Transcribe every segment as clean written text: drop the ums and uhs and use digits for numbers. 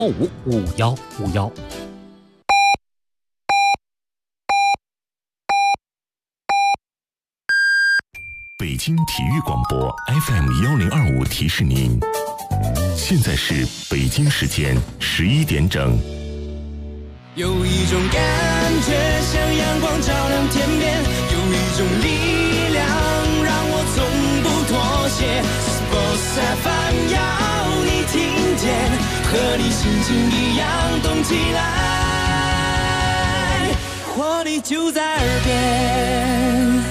555151。 北京体育广播 FM1025提示您，现在是北京时间11点整。 有一种感觉像阳光照亮天边，有一种力量让我从不妥协。Sports FM 要你听见，和你心情一样动起来，活力就在耳边。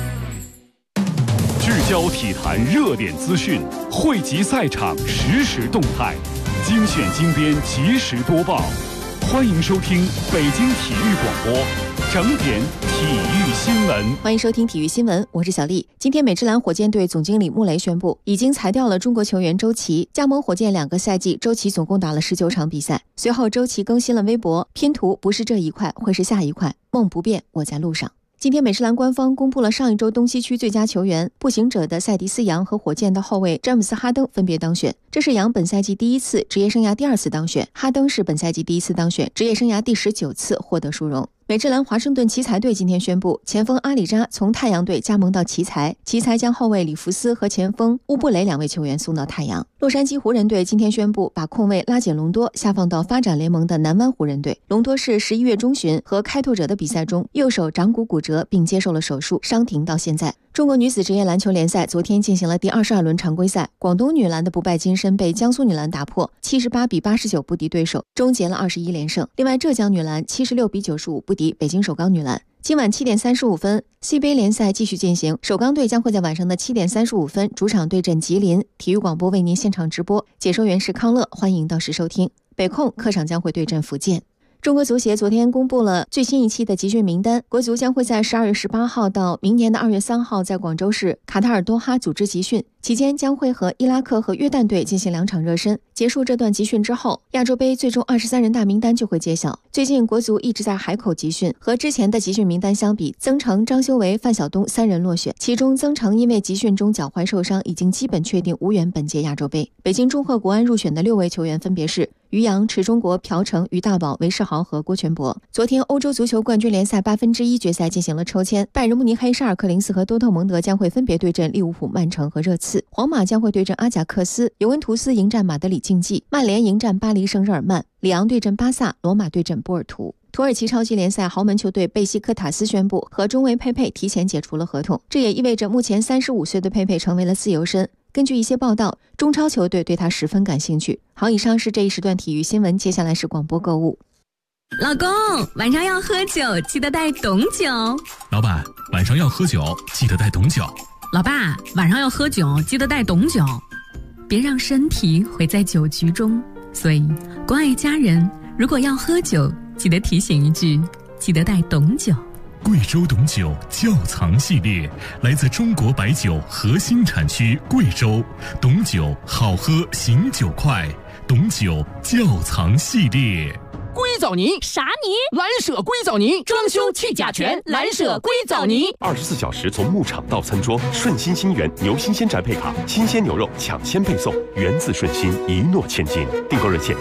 聚焦体坛热点资讯，汇集赛场实时动态，精选精编及时播报。欢迎收听北京体育广播整点体育新闻。 欢迎收听体育新闻，我是小丽。今天美职篮火箭队总经理穆雷宣布，已经裁掉了中国球员周琦，加盟火箭2个赛季，周琦总共打了19场比赛。随后周琦更新了微博，拼图不是这一块，会是下一块，梦不变，我在路上。今天美职篮官方公布了上一周东西区最佳球员，步行者的塞迪斯·杨和火箭的后卫詹姆斯·哈登分别当选。这是杨本赛季第1次，职业生涯第2次当选，哈登是本赛季第1次当选，职业生涯第19次获得殊荣。美职篮华盛顿奇才队今天宣布，前锋阿里扎从太阳队加盟到奇才，奇才将后卫里弗斯和前锋乌布雷2位球员送到太阳。洛杉矶湖人队今天宣布，把控卫拉简隆多下放到发展联盟的南湾湖人队。隆多是11月中旬和开拓者的比赛中右手掌骨骨折，并接受了手术，伤停到现在。中国女子职业篮球联赛昨天进行了第22轮常规赛，广东女篮的不败金身被江苏女篮打破，78比89不敌对手，终结了21连胜。另外，浙江女篮76比95不敌北京首钢女篮。今晚7点35分，C 杯联赛继续进行，首钢队将会在晚上的7点35分主场对阵吉林。体育广播为您现场直播，解说员是康乐，欢迎到时收听。北控客场将会对阵福建。中国足协昨天公布了最新一期的集训名单，国足将会在12月18号到明年的2月3号在广州市卡塔尔多哈组织集训，期间将会和伊拉克和约旦队进行2场热身。结束这段集训之后，亚洲杯最终23人大名单就会揭晓。最近国足一直在海口集训，和之前的集训名单相比，曾诚、张修为、范晓东3人落选，其中曾诚因为集训中脚踝受伤，已经基本确定无缘本届亚洲杯。北京中赫国安入选的6位球员分别是于洋、池忠国、朴成、于大宝、韦世豪和郭全博。昨天欧洲足球冠军联赛1/8决赛进行了抽签，拜仁慕尼黑、沙尔克零四和多特蒙德将会分别对阵利物浦、曼城和热刺，皇马将会对阵阿贾克斯，尤文图斯迎战马德里竞技，曼联迎战巴黎圣日耳曼，里昂对阵巴萨，罗马对阵波尔图。土耳其超级联赛豪门球队贝西克塔斯宣布和中卫佩佩提前解除了合同，这也意味着目前35岁的佩佩成为了自由身。根据一些报道，中超球队对他十分感兴趣。好，以上是这一时段体育新闻，接下来是广播购物。 老公，晚上要喝酒，记得带董酒。 老板，晚上要喝酒，记得带董酒。 老爸，晚上要喝酒，记得带董酒。别让身体毁在酒局中，所以关爱家人，如果要喝酒，记得提醒一句，记得带董酒。 贵州董酒窖藏系列来自中国白酒核心产区贵州，董酒好喝醒酒快，董酒窖藏系列。 硅藻泥啥泥？ 蓝舍硅藻泥，装修去甲醛，蓝舍硅藻泥。 24小时从牧场到餐桌，顺心新源牛新鲜宅配卡，新鲜牛肉抢先配送，源自顺心，一诺千金。订购热线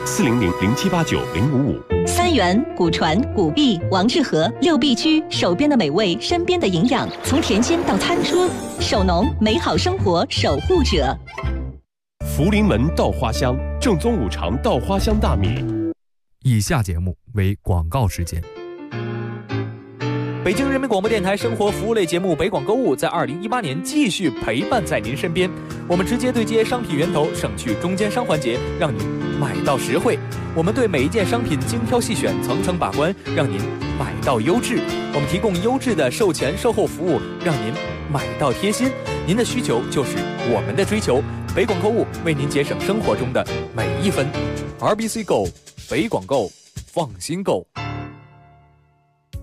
40007890555。 三元、古传、古币、王致和6必居，手边的美味，身边的营养，从田间到餐桌，手农美好生活守护者。 福临门稻花香，正宗五常稻花香大米。 以下节目为广告时间。 北京人民广播电台生活服务类节目北广购物在2018年继续陪伴在您身边，我们直接对接商品源头，省去中间商环节，让您买到实惠。我们对每一件商品精挑细选，层层把关，让您买到优质。我们提供优质的售前售后服务，让您买到贴心。您的需求就是我们的追求，北广购物为您节省生活中的每一分。RBC Go， 北广购，放心购。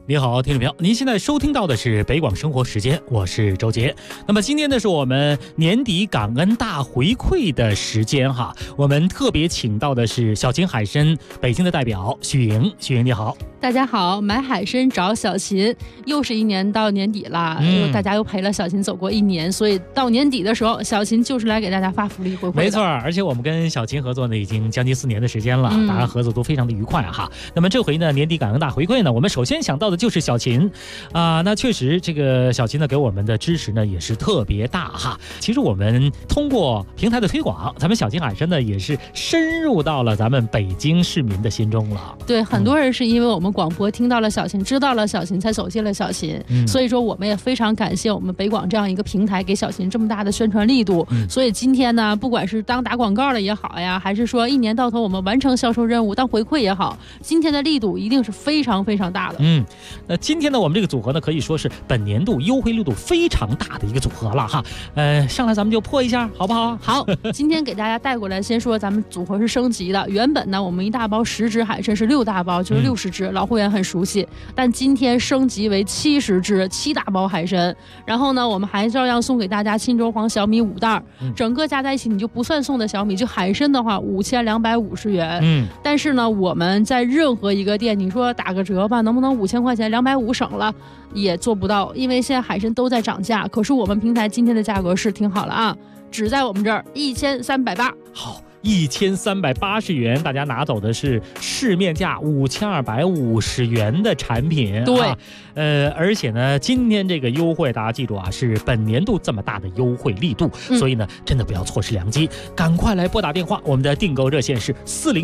你好，听众朋友，您现在收听到的是北广生活时间，我是周杰。那么今天呢，是我们年底感恩大回馈的时间哈，我们特别请到的是小秦海参北京的代表许莹。许莹你好。 大家好，买海参找小秦，又是一年到年底了，大家又陪了小秦走过一年，所以到年底的时候，小秦就是来给大家发福利回馈的。 没错，而且我们跟小秦合作呢，已经将近4年的时间了，大家合作都非常的愉快哈。那么这回呢，年底感恩大回馈呢，我们首先想到的就是小秦那确实这个小秦呢给我们的支持呢也是特别大哈。其实我们通过平台的推广，咱们小秦海参呢也是深入到了咱们北京市民的心中了。 对，很多人是因为我们广播听到了小秦，知道了小秦，才走进了小秦。所以说我们也非常感谢我们北广这样一个平台给小秦这么大的宣传力度。所以今天呢，不管是当打广告了也好呀，还是说一年到头我们完成销售任务当回馈也好，今天的力度一定是非常非常大的。 那今天呢，我们这个组合呢，可以说是本年度优惠力度非常大的一个组合了哈。上来咱们就破一下，好不好？ 好，今天给大家带过来，先说咱们组合是升级的。原本呢，我们一大包10只海参是6大包，就是60只，老会员很熟悉。但今天升级为70只，7大包海参。然后呢，我们还照样送给大家沁州黄小米5袋，整个加在一起你就不算送的小米，就海参的话5250元。但是呢，我们在任何一个店，你说打个折吧，能不能5000块钱250省了？也做不到，因为现在海参都在涨价。可是我们平台今天的价格是挺好了啊，只在我们这儿1380。 好。1380元，大家拿走的是市面价5250元的产品。 对， 而且呢，今天这个优惠大家记住啊，是本年度这么大的优惠力度，所以呢，真的不要错失良机，赶快来拨打电话，我们的订购热线是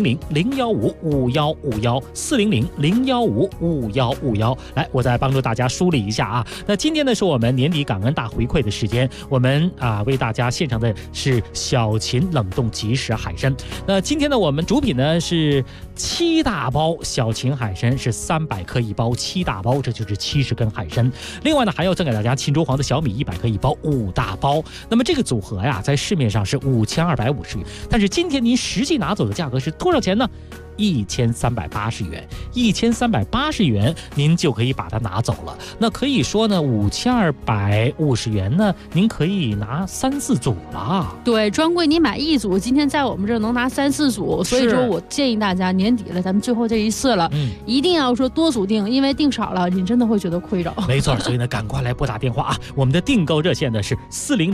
400-015-5151，400-015-5151。来，我再帮助大家梳理一下啊。那今天呢，是我们年底感恩大回馈的时间，我们为大家献上的是小秦冷冻即食海参。那今天呢，我们主品呢是7大包小秦海参，是300克一包，7大包，这就是70根海参。另外呢，还要赠给大家沁州黄的小米100克一包，5大包。那么这个组合呀，在市面上是5250元，但是今天您实际拿走的价格是多少钱呢？1380元，1380元，您就可以把它拿走了。那可以说呢，5250元呢，您可以拿3、4组了。 对，专柜你买1组，今天在我们这儿能拿3、4组。所以说我建议大家年底了，咱们最后这一次了，一定要说多组订，因为订少了，你真的会觉得亏着。 没错，所以呢，赶快来拨打电话啊！我们的订购热线呢是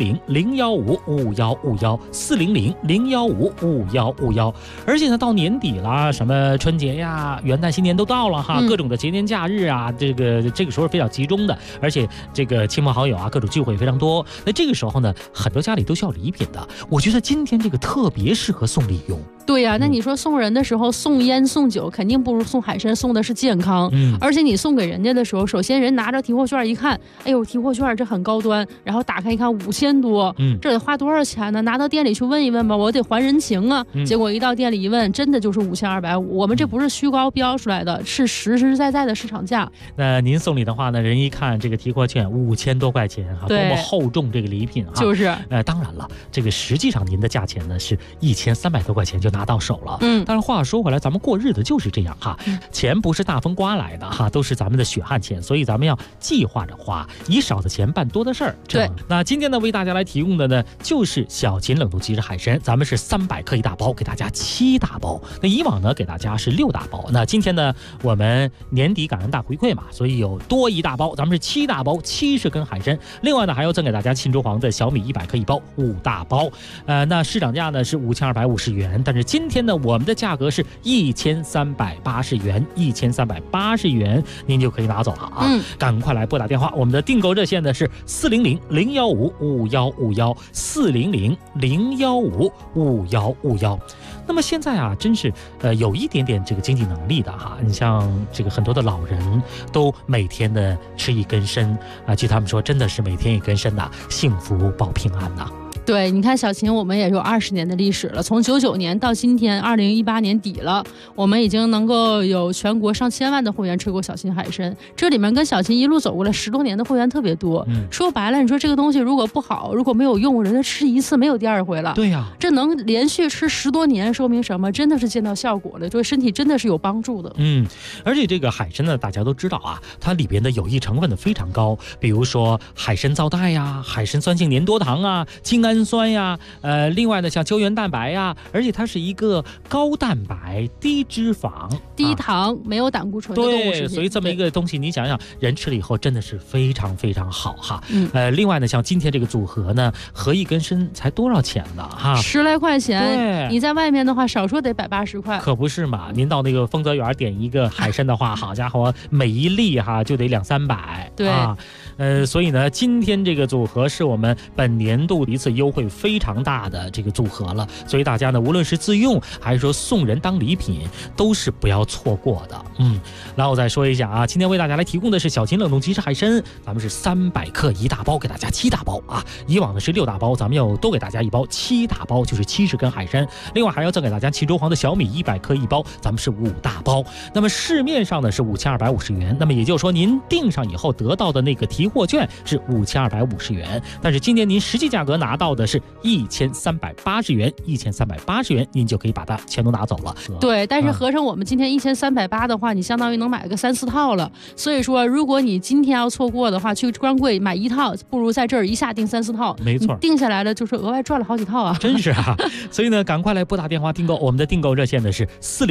400-015-5151，400-015-5151。而且呢，到年底了。什么春节呀、元旦、新年都到了哈，各种的节年假日啊，这个时候非常集中的，而且这个亲朋好友啊，各种聚会非常多。那这个时候呢，很多家里都需要礼品的。我觉得今天这个特别适合送礼用。 对呀，那你说送人的时候送烟送酒，肯定不如送海参送的是健康。而且你送给人家的时候，首先人拿着提货券一看，哎呦，提货券这很高端，然后打开一看5000多，这得花多少钱呢？拿到店里去问一问吧，我得还人情啊。结果一到店里一问，真的就是5250，我们这不是虚高标出来的，是实实在在的市场价。 那您送礼的话呢，人一看这个提货券5000多块钱哈，多么厚重这个礼品哈。 就是， 当然了，这个实际上您的价钱呢是1300多块钱就拿到手了。但是话说回来，咱们过日子就是这样哈，钱不是大风刮来的哈，都是咱们的血汗钱，所以咱们要计划着花，以少的钱办多的事儿。 对， 那今天呢，为大家来提供的呢，就是小秦冷冻即食海参，咱们是300克一大包，给大家7大包。那以往呢，给大家是6大包。那今天呢，我们年底感恩大回馈嘛，所以有多1大包，咱们是7大包，70根海参。另外呢，还要赠给大家沁州黄的小米100克一包，5大包。那市场价呢是5250元，但是今天呢，我们的价格是1380元，1380元，您就可以拿走了啊！赶快来拨打电话，我们的订购热线呢是400-015-5151，400-015-5151。那么现在啊，真是有一点点这个经济能力的哈，你像这个很多的老人都每天的吃1根参啊，据他们说真的是每天1根参呐，幸福保平安呐。 对，你看小秦，我们也有20年的历史了，从99年到今天2018年底了，我们已经能够有全国上千万的会员吃过小秦海参。这里面跟小秦一路走过来10多年的会员特别多。说白了，你说这个东西如果不好，如果没有用，人家吃一次没有第二回了。 对呀， 这能连续吃10多年，说明什么？真的是见到效果了，对身体真的是有帮助的。 而且这个海参呢，大家都知道啊，它里边的有益成分呢非常高，比如说海参皂苷呀、海参酸性粘多糖啊、精氨酸呀，另外呢像胶原蛋白呀，而且它是一个高蛋白、低脂肪、 低糖、没有胆固醇的动物食品。 对，所以这么一个东西，你想想，人吃了以后真的是非常非常好哈。另外呢，像今天这个组合呢，合一根参才多少钱呢？哈 ，10来块钱。 对， 你在外面的话，少说得180块。 可不是嘛？您到那个丰泽园点一个海参的话，好家伙，每一粒哈就得200-300。 对啊，所以呢，今天这个组合是我们本年度一次优惠非常大的这个组合了，所以大家呢，无论是自用还是说送人当礼品，都是不要错过的。然后我再说一下啊，今天为大家来提供的是小秦冷冻即食海参，咱们是300克1大包，给大家7大包啊。以往呢是6大包，咱们要多给大家1包，7大包就是70根海参。另外还要赠给大家秦州黄的小米100克1包，咱们是5大包。那么市面上呢是5250元，那么也就是说您订上以后得到的那个提货券是5250元，但是今年您实际价格拿到的是1380元，1380元您就可以把它全都拿走了。 对，但是合成我们今天1380的话，你相当于能买个3-4套了。所以说，如果你今天要错过的话，去专柜买1套，不如在这儿一下订3-4套。 没错， 定下来了就是额外赚了好几套啊！ 真是啊！所以呢，赶快来拨打电话订购，我们的订购热线呢是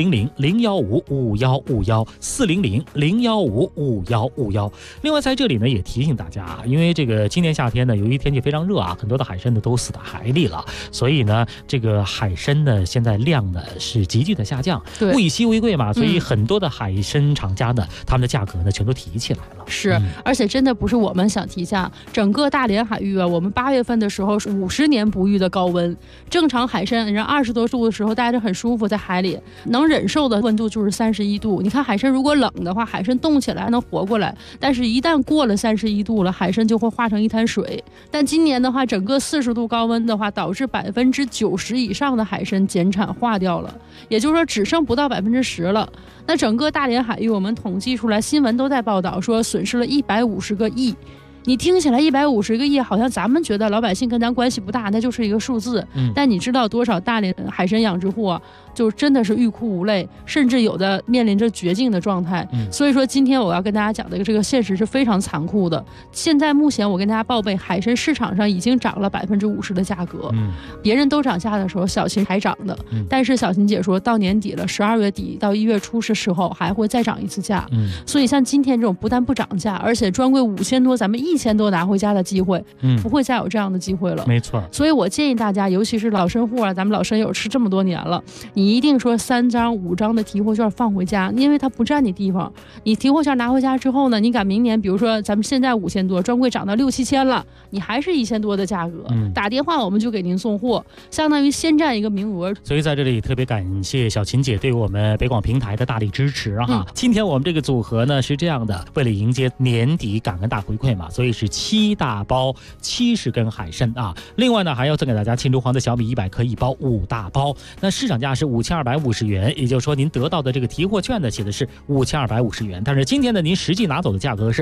400-015-5151，400-015-5151。另外在这里呢也提醒大家啊，因为这个今年夏天呢，由于天气非常热啊，很多的海参呢都死在海里了，所以呢这个海参呢现在量呢是急剧的下降，物以稀为贵嘛，所以很多的海参厂家呢，他们的价格呢全都提起来了。 是，而且真的不是我们想提价，整个大连海域啊，我们8月份的时候是50年不遇的高温，正常海参人20多度的时候待着很舒服，在海里能忍受的温度就是31度。你看海参如果冷的话，海参冻起来还能活过来，但是一旦过了31度了，海参就会化成一滩水。但今年的话，整个40度高温的话，导致90%以上的海参减产化掉了，也就是说只剩不到10%了。那整个大连海域我们统计出来，新闻都在报道说损失了150个亿。你听起来150个亿，好像咱们觉得老百姓跟咱关系不大，那就是一个数字。但你知道多少大连海参养殖户啊，就真的是欲哭无泪，甚至有的面临着绝境的状态。所以说今天我要跟大家讲的这个现实是非常残酷的。现在目前我跟大家报备，海参市场上已经涨了50%的价格。别人都涨价的时候，小秦还涨的。但是小秦姐说到年底了，12月底到1月初是时候还会再涨一次价。所以像今天这种不但不涨价，而且专柜5000多，咱们1000多拿回家的机会，不会再有这样的机会了。 没错， 所以我建议大家，尤其是老参户啊，咱们老参友吃这么多年了，你一定说3张5张的提货券放回家，因为它不占你地方。你提货券拿回家之后呢，你赶明年，比如说咱们现在5000多，专柜涨到6-7千了，你还是1000多的价格，打电话我们就给您送货，相当于先占一个名额。 所以在这里特别感谢小秦姐对我们北广平台的大力支持哈。今天我们这个组合呢是这样的，为了迎接年底感恩大回馈嘛，所以是7大包70根海参啊。另外呢还要赠给大家秦州黄的小米100克1包5大包，那市场价是5250元，也就是说您得到的这个提货券呢写的是5250元，但是今天呢您实际拿走的价格是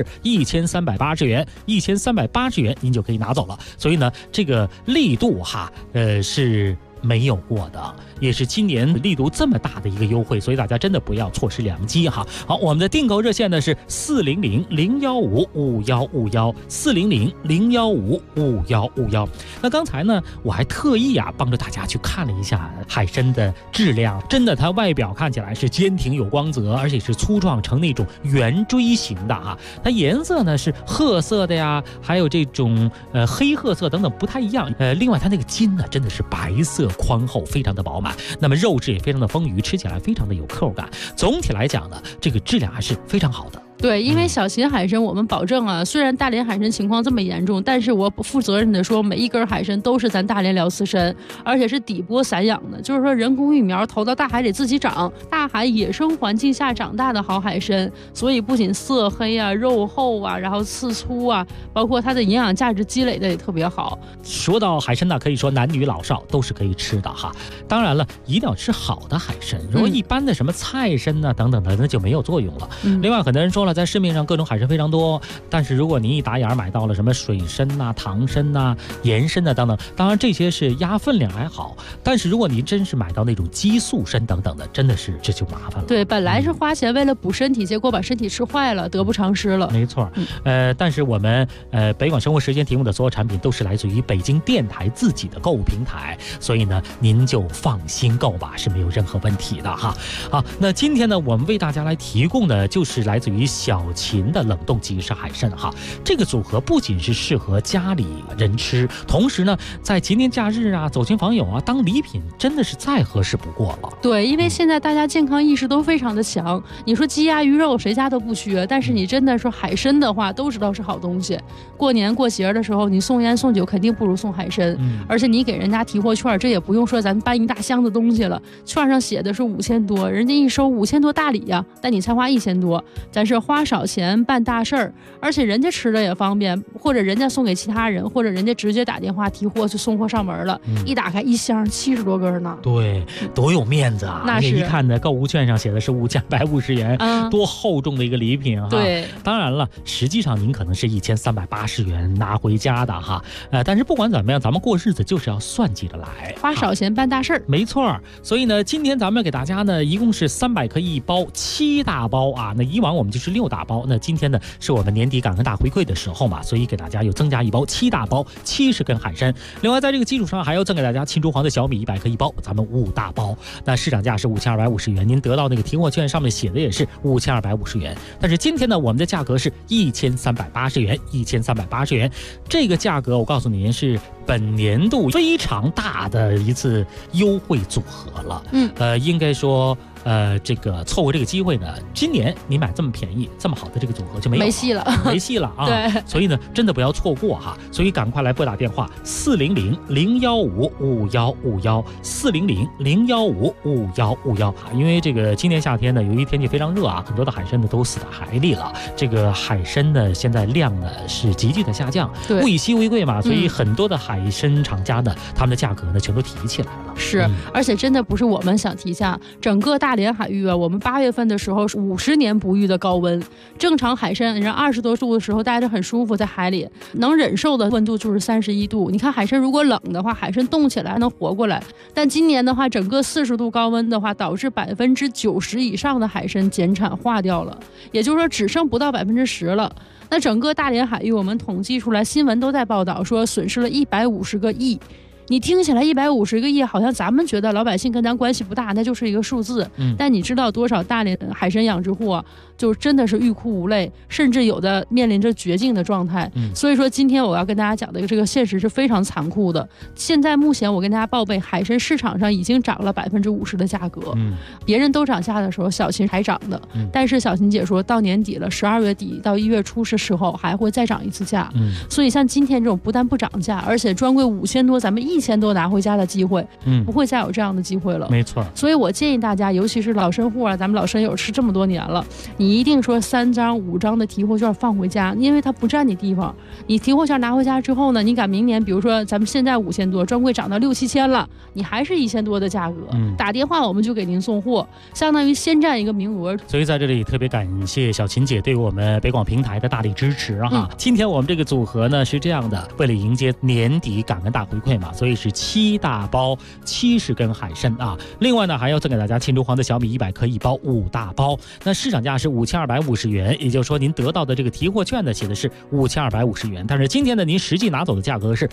1380元，1380元您就可以拿走了。所以呢这个力度哈是没有过的，也是今年力度这么大的一个优惠，所以大家真的不要错失良机哈。好，我们的订购热线呢是400-015-5151，400-015-5151。那刚才呢我还特意帮着大家去看了一下海参的质量，真的它外表看起来是坚挺有光泽，而且是粗壮成那种圆锥形的啊。它颜色呢是褐色的呀，还有这种黑褐色等等不太一样。另外它那个筋呢真的是白色宽厚，非常的饱满，那么肉质也非常的丰腴，吃起来非常的有口感。总体来讲呢，这个质量还是非常好的。 对，因为小秦海参我们保证啊，虽然大连海参情况这么严重，但是我负责任的说，每一根海参都是咱大连辽刺参，而且是底播散养的，就是说人工育苗投到大海里自己长，大海野生环境下长大的好海参，所以不仅色黑啊、肉厚啊，然后刺粗啊，包括它的营养价值积累的也特别好。 说到海参呢，可以说男女老少都是可以吃的哈。当然了，一定要吃好的海参，如果一般的什么菜参啊等等的，那就没有作用了。另外，很多人说了，在市面上各种海参非常多，但是如果您一打眼买到了什么水参呐、糖参呐、盐参呐等等，当然这些是压分量还好，但是如果您真是买到那种激素参等等的，真的是这就麻烦了。 对，本来是花钱为了补身体，结果把身体吃坏了，得不偿失了。 没错，但是我们北广生活时间提供的所有产品都是来自于北京电台自己的购物平台，所以呢，您就放心购吧，是没有任何问题的哈。好，那今天呢，我们为大家来提供的就是来自于小秦的冷冻即食海参哈。这个组合不仅是适合家里人吃，同时呢，在节年假日啊、走亲访友啊，当礼品真的是再合适不过了。 对，因为现在大家健康意识都非常的强，你说鸡鸭鱼肉谁家都不缺，但是你真的说海参的话，都知道是好东西。过年过节的时候，你送烟送酒肯定不如送海参，而且你给人家提货券，这也不用说咱搬一大箱子东西了，券上写的是5000多，人家一收5000多大礼呀，但你才花1000多，咱是花少钱办大事儿，而且人家吃的也方便，或者人家送给其他人，或者人家直接打电话提货就送货上门了，一打开一箱70多根呢。 对，多有面子啊！ 那是一看呢，购物券上写的是5150元，多厚重的一个礼品哈。 对， 当然了，实际上您可能是1380元拿回家的哈。但是不管怎么样，咱们过日子就是要算计着来， 花少钱办大事儿。 没错，所以呢，今天咱们给大家呢，一共是300克一包，7大包啊。那以往我们就是6大包，那今天呢，是我们年底感恩大回馈的时候嘛，所以给大家又增加一包7大包，70根海参。另外在这个基础上还要赠给大家青竹黄的小米100克一包，咱们5大包。那市场价是5250元，您得到那个提货券上面写的也是5250元，但是今天呢，我们的价格是1380元，1380元。这个价格我告诉您是本年度非常大的一次优惠组合了。应该说这个错过这个机会呢，今年你买这么便宜这么好的这个组合就没戏了啊。 对， 所以呢，真的不要错过哈，所以赶快来拨打电话400-015-5151，400-015-5151。因为这个今年夏天呢，由于天气非常热啊，很多的海参呢都死在海里了。这个海参呢现在量呢是急剧的下降，物以稀为贵嘛，所以很多的海参厂家呢，他们的价格呢全都提起来了。 是，而且真的不是我们想提价，整个大连海域啊，我们8月份的时候是50年不遇的高温，正常海参人20多度的时候待着很舒服，在海里能忍受的温度就是31度。你看海参如果冷的话，海参冻起来还能活过来，但今年的话，整个40度高温的话，导致90%以上的海参减产化掉了，也就是说只剩不到10%了。那整个大连海域我们统计出来，新闻都在报道说损失了150个亿。你听起来150个亿，好像咱们觉得老百姓跟咱关系不大，那就是一个数字。但你知道多少大连海参养殖户啊，就真的是欲哭无泪，甚至有的面临着绝境的状态。所以说今天我要跟大家讲的这个现实是非常残酷的。现在目前我跟大家报备，海参市场上已经涨了50%的价格。别人都涨价的时候，小秦还涨的。但是小秦姐说到年底了，12月底到1月初的时候还会再涨一次价。所以像今天这种不但不涨价，而且专柜5000多，咱们1000多拿回家的机会，不会再有这样的机会了。 没错， 所以我建议大家，尤其是老参户啊，咱们老参友吃这么多年了，你一定说3张5张的提货券放回家，因为它不占你地方。你提货券拿回家之后呢，你赶明年，比如说咱们现在5000多，专柜涨到6、7千了，你还是1000多的价格，打电话我们就给您送货，相当于先占一个名额。 所以在这里特别感谢小秦姐对我们北广平台的大力支持哈。今天我们这个组合呢是这样的，为了迎接年底感恩大回馈嘛，所以是7大包70根海参啊。另外呢，还要赠给大家青竹黄的小米100克一包5大包。那市场价是5250元，也就是说您得到的这个提货券呢写的是5250元，但是今天呢您实际拿走的价格是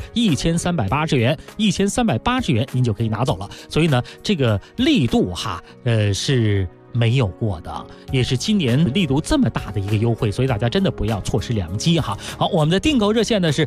1380元，1380元您就可以拿走了。所以呢，这个力度哈，是没有过的，也是今年力度这么大的一个优惠，所以大家真的不要错失良机哈。好，我们的订购热线呢是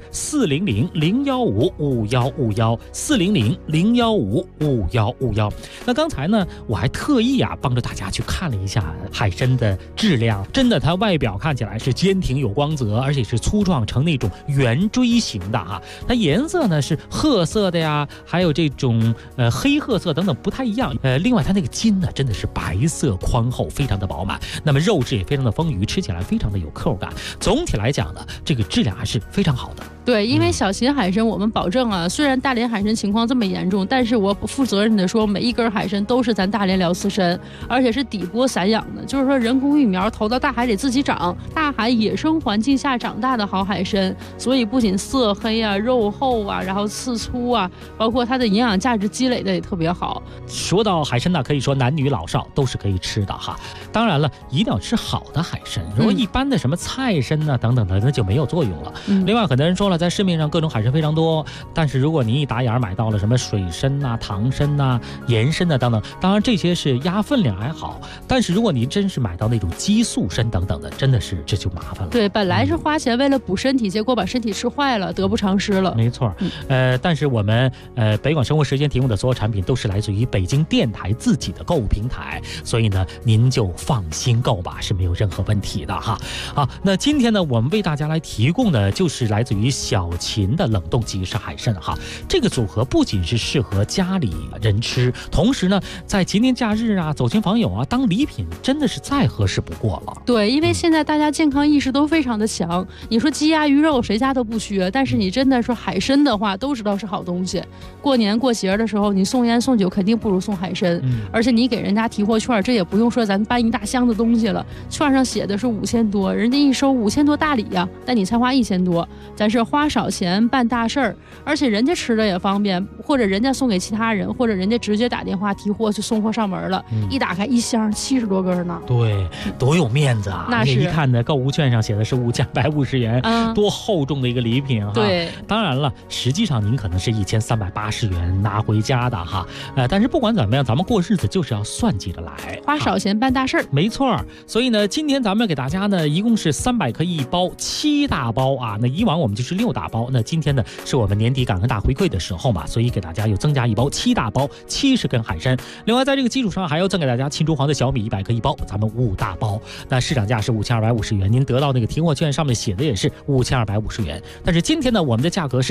400-015-5151，400-015-5151。那刚才呢，我还特意帮着大家去看了一下海参的质量，真的它外表看起来是坚挺有光泽，而且是粗壮成那种圆锥形的哈。它颜色呢是褐色的呀，还有这种黑褐色等等不太一样。另外它那个筋呢真的是白色宽厚，非常的饱满，那么肉质也非常的丰腴，吃起来非常的有口感。总体来讲呢，这个质量还是非常好的。 对，因为小秦海参我们保证虽然大连海参情况这么严重，但是我负责任的说，每一根海参都是咱大连辽刺参，而且是底部散养的，就是说人工育苗投到大海里自己长，大海野生环境下长大的好海参，所以不仅色黑肉厚然后刺粗包括它的营养价值积累的也特别好。 说到海参呢，可以说男女老少都是可以吃的哈。当然了，一定要吃好的海参，如果一般的什么菜参等等的，那就没有作用了。另外，很多人说了，在市面上各种海参非常多，但是如果您一打眼买到了什么水参糖参盐参等等，当然这些是压分量还好，但是如果您真是买到那种激素参等等的，真的是这就麻烦了。 对，本来是花钱为了补身体，结果把身体吃坏了，得不偿失了。 没错，但是我们北广生活时间提供的所有产品都是来自于北京电台自己的购物平台，所以呢，您就放心购吧，是没有任何问题的哈。好，那今天呢，我们为大家来提供的就是来自于小秦的冷冻即食海参哈。这个组合不仅是适合家里人吃，同时呢，在节年假日走亲访友当礼品，真的是再合适不过了。 对，因为现在大家健康意识都非常的强，你说鸡鸭鱼肉谁家都不缺，但是你真的说海参的话，都知道是好东西。过年过节的时候，你送烟送酒肯定不如送海参，而且你给人家提货券，这也不用说咱搬一大箱子东西了，券上写的是5000多，人家一收5000多大礼但你才花1000多，咱是花少钱办大事儿，而且人家吃的也方便，或者人家送给其他人，或者人家直接打电话提货就送货上门了，一打开一箱70多根呢。 对，多有面子啊！ 那是一看呢，购物券上写的是5250元，多厚重的一个礼品哈。 对， 当然了，实际上您可能是1380元拿回家的哈。但是不管怎么样，咱们过日子就是要算计着来， 花少钱办大事儿。 没错，所以呢，今天咱们给大家呢，一共是300克一包，7大包那以往我们就是6大包，那今天呢是我们年底感恩大回馈的时候嘛，所以给大家又增加一包7大包，70根海参。另外在这个基础上还要赠给大家青竹黄的小米100克一包，咱们5大包。那市场价是5250元，您得到那个提货券上面写的也是5250元，但是今天呢，我们的价格是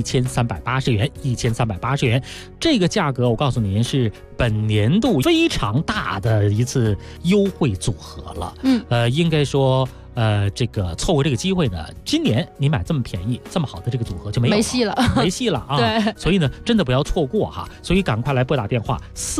1380元，1380元。这个价格我告诉您是本年度非常大的一次优惠组合了。应该说这个错过这个机会呢，今年你买这么便宜这么好的这个组合就没戏了对， 所以呢真的不要错过哈，所以赶快来拨打电话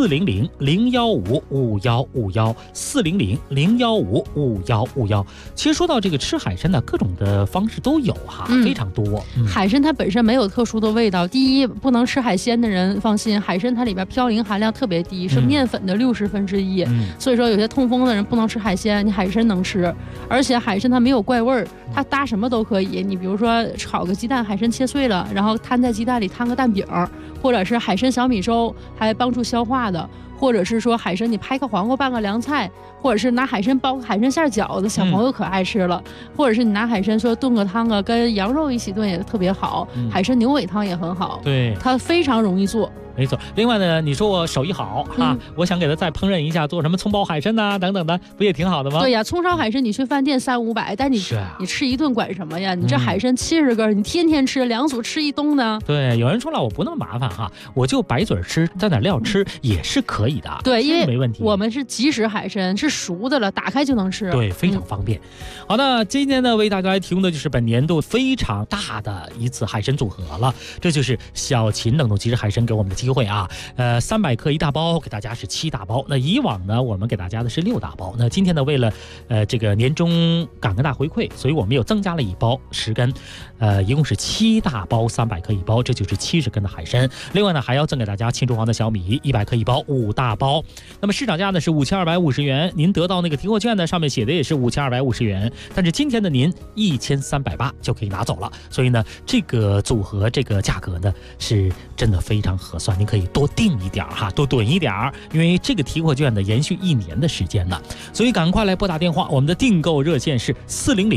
400-015-5151，400-015-5151。其实说到这个吃海参呢，各种的方式都有哈，非常多。 海参它本身没有特殊的味道，第一，不能吃海鲜的人放心，海参它里边嘌呤含量特别低，是面粉的1/60，所以说有些痛风的人不能吃海鲜，你海参能吃，而且海参它没有怪味儿，它搭什么都可以。你比如说炒个鸡蛋，海参切碎了，然后摊在鸡蛋里摊个蛋饼，或者是海参小米粥，还帮助消化的。或者是说海参你拍个黄瓜拌个凉菜，或者是拿海参包个海参馅饺子，小朋友可爱吃了。或者是你拿海参说炖个汤跟羊肉一起炖也特别好，海参牛尾汤也很好。 对， 它非常容易做。 没错，另外呢，你说我手艺好我想给他再烹饪一下，做什么葱爆海参等等的，不也挺好的吗？ 对呀，葱烧海参你去饭店300-500，但你吃一顿管什么呀？你这海参70根，你天天吃，2组吃一冬呢？ 对，有人说了，我不那么麻烦我就白嘴吃，蘸点料吃也是可以的。 对，因为没问题。 我们是即食海参，是熟的了，打开就能吃。 对，非常方便。好的，今天呢为大家来提供的就是本年度非常大的一次海参组合了，这就是小秦冷冻即食海参给我们的机会300克一大包，给大家是7大包。那以往呢，我们给大家的是6大包。那今天呢，为了这个年终感恩大回馈，所以我们又增加了一包10根，一共是7大包300克一包，这就是70根的海参。另外呢，还要赠给大家青竹黄的小米100克一包，5大包。那么市场价呢是5250元，您得到那个提货券呢，上面写的也是5250元，但是今天的您1380就可以拿走了。所以呢，这个组合这个价格呢是真的非常合算。 算您可以多订一点哈，多囤一点，因为这个提货券呢延续1年的时间呢，所以赶快来拨打电话，我们的订购热线是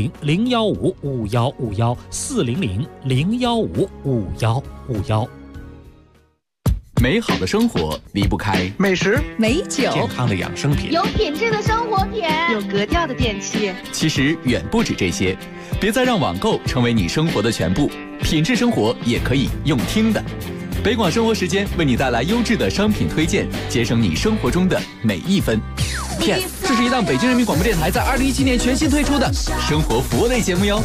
400-015-5151，400-015-5151。 美好的生活离不开美食、 美酒、 健康的养生品、 有品质的生活品、 有格调的电器。 其实远不止这些，别再让网购成为你生活的全部，品质生活也可以用听的。北广生活时间为你带来优质的商品推荐，节省你生活中的每一分。Yes， 这是一档北京人民广播电台在2017年全新推出的生活服务类节目哟。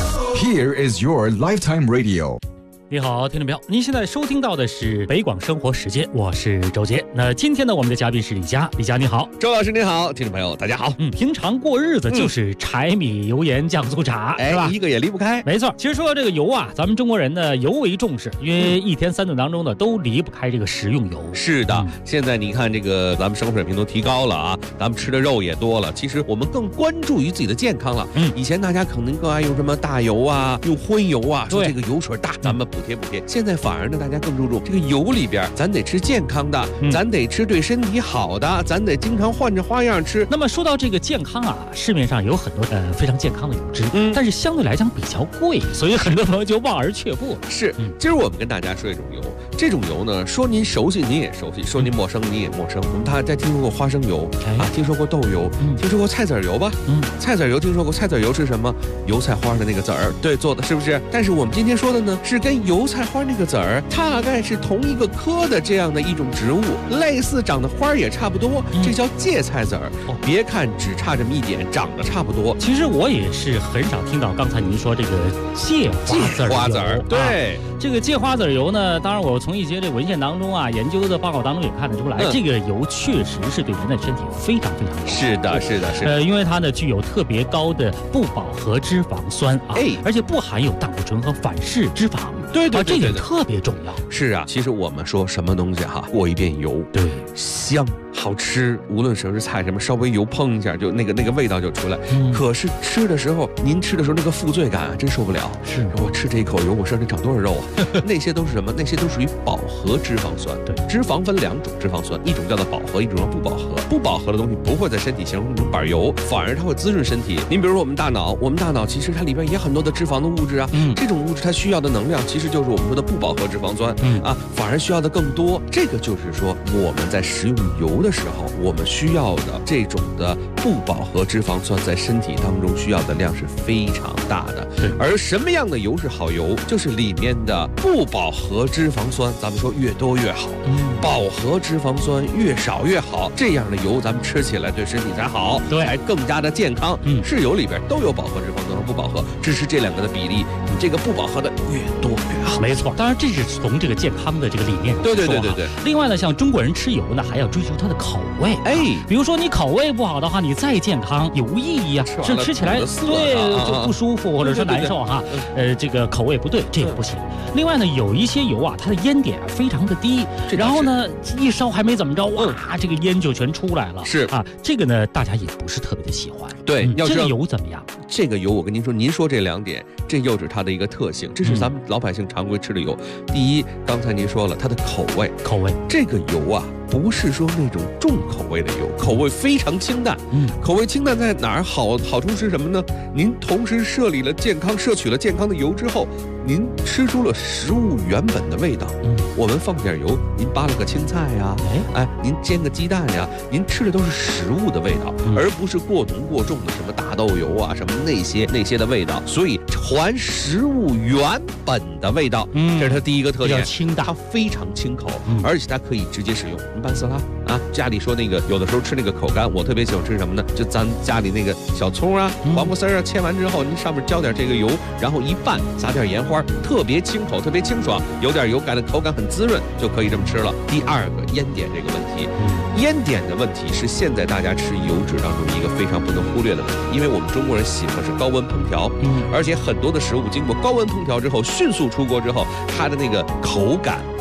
Here is your lifetime radio。 你好，听众朋友，您现在收听到的是北广生活时间，我是周杰。那今天呢，我们的嘉宾是李佳，李佳你好， 周老师您好，听众朋友大家好。 平常过日子就是柴米油盐酱醋茶，是吧？ 一个也离不开。 没错，其实说到这个油啊，咱们中国人呢尤为重视，因为1天3顿当中呢都离不开这个食用油。 是的，现在你看这个咱们生活水平都提高了啊，咱们吃的肉也多了，其实我们更关注于自己的健康了。以前大家可能更爱用什么大油啊，用荤油啊，说这个油水大，咱们补贴补贴。现在反而呢，大家更注重这个油里边，咱得吃健康的，咱得吃对身体好的，咱得经常换着花样吃。 那么说到这个健康啊，市面上有很多非常健康的油脂，但是相对来讲比较贵，所以很多朋友就望而却步。 是，今儿我们跟大家说一种油，这种油呢，说您熟悉您也熟悉，说您陌生您也陌生。我们大家听说过花生油啊，听说过豆油，听说过菜籽油吧？菜籽油听说过，菜籽油是什么？油菜花的那个籽儿，对，做的是不是？但是我们今天说的呢，是跟油菜花那个籽儿大概是同一个科的这样的一种植物，类似长的花也差不多，这叫芥菜籽儿。别看只差这么一点，长得差不多。 其实我也是很少听到刚才您说这个芥花籽儿油。 对， 这个芥花籽油呢，当然我从一些这文献当中啊，研究的报告当中也看得出来，这个油确实是对人的身体非常非常好。 是的，是的，是的。 因为它呢具有特别高的不饱和脂肪酸啊，而且不含有胆固醇和反式脂肪。 对， 这点特别重要。 是啊，其实我们说什么东西哈，过一遍油， 对， 香好吃，无论什么是菜什么，稍微油碰一下就那个味道就出来。可是吃的时候，您吃的时候那个负罪感啊，真受不了。 是我吃这一口油，我身上得长多少肉啊？那些都是什么？那些都属于饱和脂肪酸。 对， 脂肪分2种脂肪酸，一种叫做饱和，一种叫不饱和。不饱和的东西不会在身体形成一种板油，反而它会滋润身体。您比如说我们大脑其实它里边也很多的脂肪的物质啊，这种物质它需要的能量其实就是我们说的不饱和脂肪酸，反而需要的更多。这个就是说我们在食用油的时候，我们需要的这种的不饱和脂肪酸在身体当中需要的量是非常大的。而什么样的油是好油？就是里面的不饱和脂肪酸，咱们说越多越好，饱和脂肪酸越少越好。这样的油咱们吃起来对身体才好， 对， 还更加的健康。是油里边都有饱和脂肪酸和不饱和，只是这2个的比例，你这个不饱和的越多越好。 没错，当然这是从这个健康的这个理念上说。 对。 另外呢，像中国人吃油呢，还要追求它的口味。比如说你口味不好的话，你再健康有意义啊，是吃起来就不舒服或者说难受哈。这个口味不对，这也不行。另外呢，有一些油啊，它的烟点非常的低，然后呢一烧还没怎么着，哇，这个烟就全出来了。 是啊，这个呢大家也不是特别的喜欢。 对， 这个油怎么样？ 这个油我跟您说，您说这2点，这又是它的一个特性，这是咱们老百姓常规吃的油。第一，刚才您说了它的口味，这个油啊，不是说那种重口味的油，口味非常清淡。口味清淡在哪儿好处是什么呢？您同时摄取了健康的油之后，您吃出了食物原本的味道。我们放点油，您扒了个青菜呀，您煎个鸡蛋呀，您吃的都是食物的味道，而不是过浓过重的什么大豆油啊，什么那些的味道。所以还食物原本的味道，这是它第一个特点， 清淡， 它非常清口，而且它可以直接使用。您拌色拉啊，家里说那个有的时候吃那个口干，我特别喜欢吃什么呢？就咱家里那个小葱啊、黄瓜丝啊，切完之后，您上面浇点这个油，然后一拌，撒点盐花，特别清口，特别清爽，有点油感的口感很滋润，就可以这么吃了。第2个，烟点这个问题，烟点的问题是现在大家吃油脂当中一个非常不能忽略的问题，因为我们中国人喜欢是高温烹调，而且很多的食物经过高温烹调之后，迅速出锅之后，它的那个口感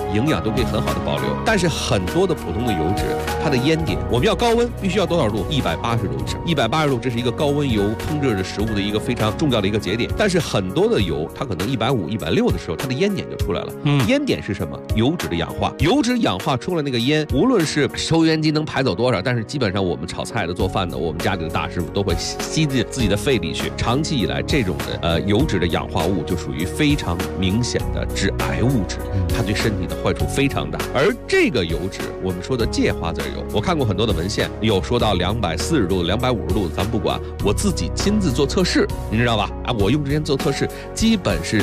营养都可以很好的保留。但是很多的普通的油脂，它的烟点，我们要高温必须要多少度？180度以上。180度，这是一个高温油烹制的食物的一个非常重要的一个节点。但是很多的油，它可能150、160的时候，它的烟点就出来了。烟点是什么？油脂的氧化。油脂氧化出来那个烟，无论是收烟机能排走多少，但是基本上我们炒菜的、做饭的，我们家里的大师傅都会吸进自己的肺里去。长期以来，这种的油脂的氧化物就属于非常明显的致癌物质，它对身体的坏处非常大。而这个油脂，我们说的芥花籽油，我看过很多的文献，有说到240度、250度的，咱不管，我自己亲自做测试，你知道吧？我用这些做测试，基本是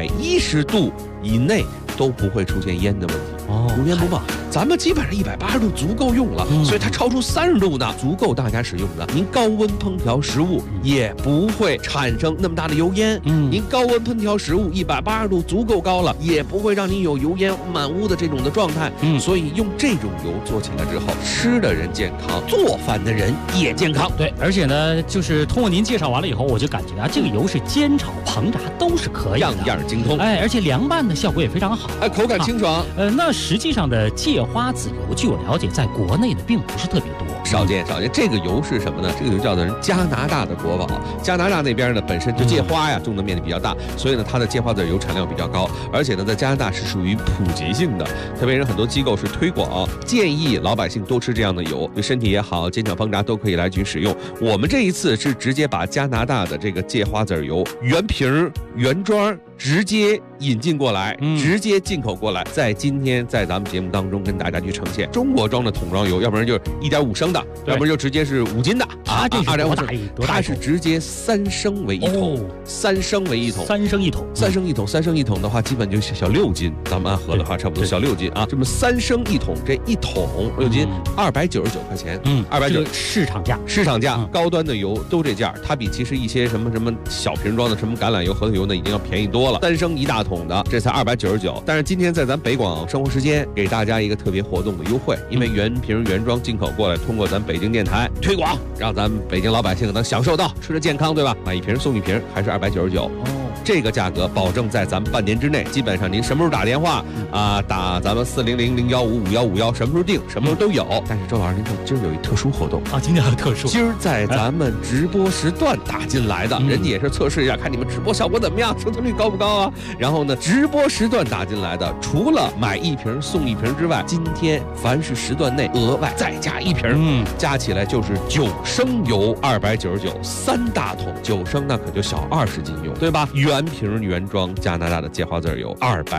210度以内都不会出现烟的问题。无烟不冒，咱们基本上180度足够用了，所以它超出30度呢，足够大家使用的。您高温烹调食物也不会产生那么大的油烟。您高温烹调食物180度足够高了，也不会让您有油烟满屋的这种的状态。所以用这种油做起来之后，吃的人健康，做饭的人也健康。 对，而且呢，就是通过您介绍完了以后，我就感觉这个油是煎炒烹炸都是可以的， 样样精通。 而且凉拌的效果也非常好， 口感清爽。 那实际上的芥花籽油，据我了解，在国内的并不是特别多， 少见。这个油是什么呢？这个油叫做加拿大的国宝。加拿大那边呢，本身就芥花种的面积比较大，所以呢，它的芥花籽油产量比较高，而且呢，在加拿大是属于普及性的，特别是很多机构是推广，建议老百姓多吃这样的油，对身体也好，煎炒烹炸都可以来去使用。我们这一次是直接把加拿大的这个芥花籽油原瓶原装直接引进过来，直接进口过来，在今天在咱们节目当中跟大家去呈现中国装的桶装油，要不然就是1.5升的，要不然就直接是5斤的这是多大一桶？ 它是直接3升为一桶，3升为一桶 ，3升一桶 ，3升一桶，3升一桶的话，基本就小6斤，咱们按合的话，差不多小6斤啊。这么3升一桶，这一桶6斤，299块钱，290市场价，高端的油都这价，它比其实一些什么小瓶装的什么橄榄油、核桃油呢，已经要便宜多了。3升一大桶的，这才299。但是今天在咱北广生活时间给大家一个特别活动的优惠，因为原瓶原装进口过来，通过咱北京电台推广，让咱北京老百姓能享受到吃的健康，对吧？买一瓶送一瓶，还是299。这个价格保证在咱们半年之内，基本上您什么时候打电话打咱们400-015-5151，什么时候定，什么时候都有。但是周老师，您看今儿有一特殊活动今天还有特殊， 今儿在咱们直播时段打进来的，人家也是测试一下，看你们直播效果怎么样，收听率高不高啊？然后呢，直播时段打进来的，除了买一瓶送一瓶之外，今天凡是时段内额外再加一瓶，加起来就是9升油299，3大桶9升，那可就小20斤油，对吧？原瓶原装加拿大的芥花籽油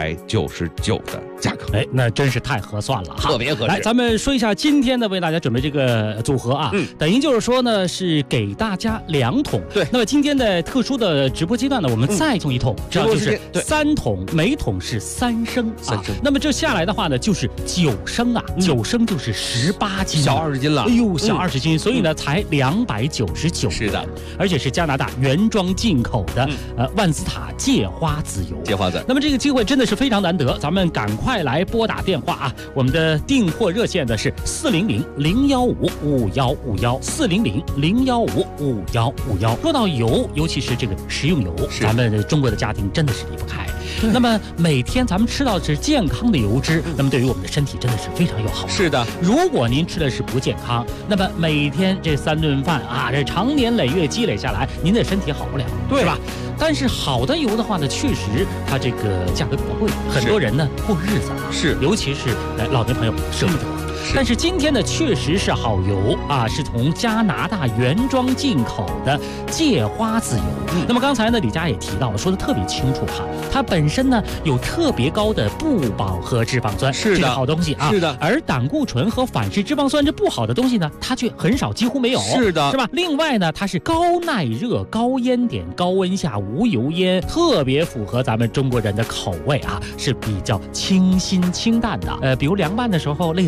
299的价格， 那真是太合算了， 特别合适。 来，咱们说一下今天的为大家准备这个组合等于就是说呢，是给大家2桶。 对， 那么今天的特殊的直播阶段呢，我们再送一桶，这样就是3桶，每桶是3升 ，3升。 那么这下来的话呢，就是9升9升就是18斤， 小20斤了。 小20斤，所以呢才299。 是的， 而且是加拿大原装进口的万斯塔芥花籽油。那么这个机会真的是非常难得，咱们赶快来拨打电话我们的订货热线的是400-015-5151，400-015-5151。说到油，尤其是这个食用油，咱们中国的家庭真的是离不开。那么每天咱们吃到的是健康的油脂，那么对于我们的身体真的是非常有好处。 是的， 如果您吃的是不健康，那么每天这3顿饭这长年累月积累下来，您的身体好不了， 对吧？但是好的油的话呢，确实它这个价格比较贵，很多人呢过日子是， 尤其是老年朋友舍不得。但是今天呢，确实是好油是从加拿大原装进口的芥花籽油。那么刚才呢，李佳也提到了，说的特别清楚它本身呢有特别高的不饱和脂肪酸， 是的， 这个好东西是的。 而胆固醇和反式脂肪酸这不好的东西呢，它却很少，几乎没有， 是的， 是吧？另外呢，它是高耐热、高烟点、高温下无油烟，特别符合咱们中国人的口味是比较清新清淡的。比如凉拌的时候，类似于像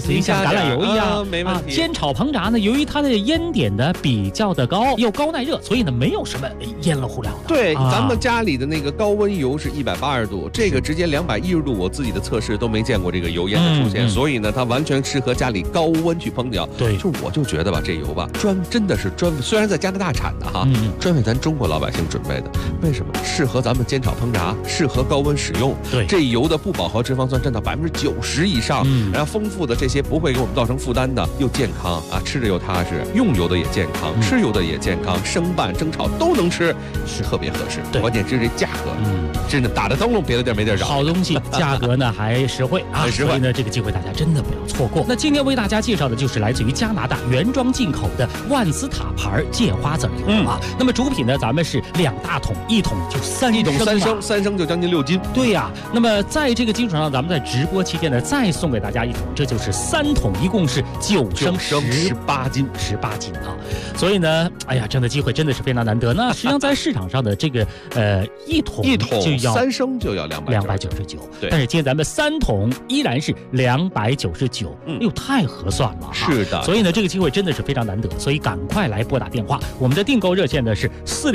橄榄油一样， 没问题。 煎炒烹炸呢，由于它的烟点呢比较的高，又高耐热，所以呢没有什么烟了糊了的。 对，咱们家里的那个高温油是180度，这个直接210度，我自己的测试都没见过这个油烟的出现，所以呢它完全适合家里高温去烹调。 对， 我就觉得吧，这油吧真的是虽然在加拿大产的哈，专为咱中国老百姓准备的。为什么？适合咱们煎炒烹炸，适合高温使用。 对， 这油的不饱和脂肪酸占到90%以上，然后丰富的这些不会给我们造成负担的，又健康啊，吃着又踏实，用油的也健康，吃油的也健康，生拌蒸炒都能吃，是特别合适。 对， 关键是这价格，真的打得灯笼，别的地儿没地儿找。 好东西，价格呢还实惠啊， 实惠。 所以呢，这个机会大家真的不要错过。那今天为大家介绍的就是来自于加拿大原装进口的万斯塔牌芥花籽油啊。那么主品呢，咱们是2大桶，1桶就3升 ，3升就将近6斤。 对呀，那么在这个基础上，咱们在直播期间呢，再送给大家1桶，这就是3桶，一共是9升 18斤啊。所以呢，哎呀，这样的机会真的是非常难得。那实际上在市场上的这个1桶就要 3升就要299， 对。但是今天咱们3桶依然是299，哎呦，太合算了。 是的。 所以呢，这个机会真的是非常难得，所以赶快来拨打电话。我们的订购热线呢是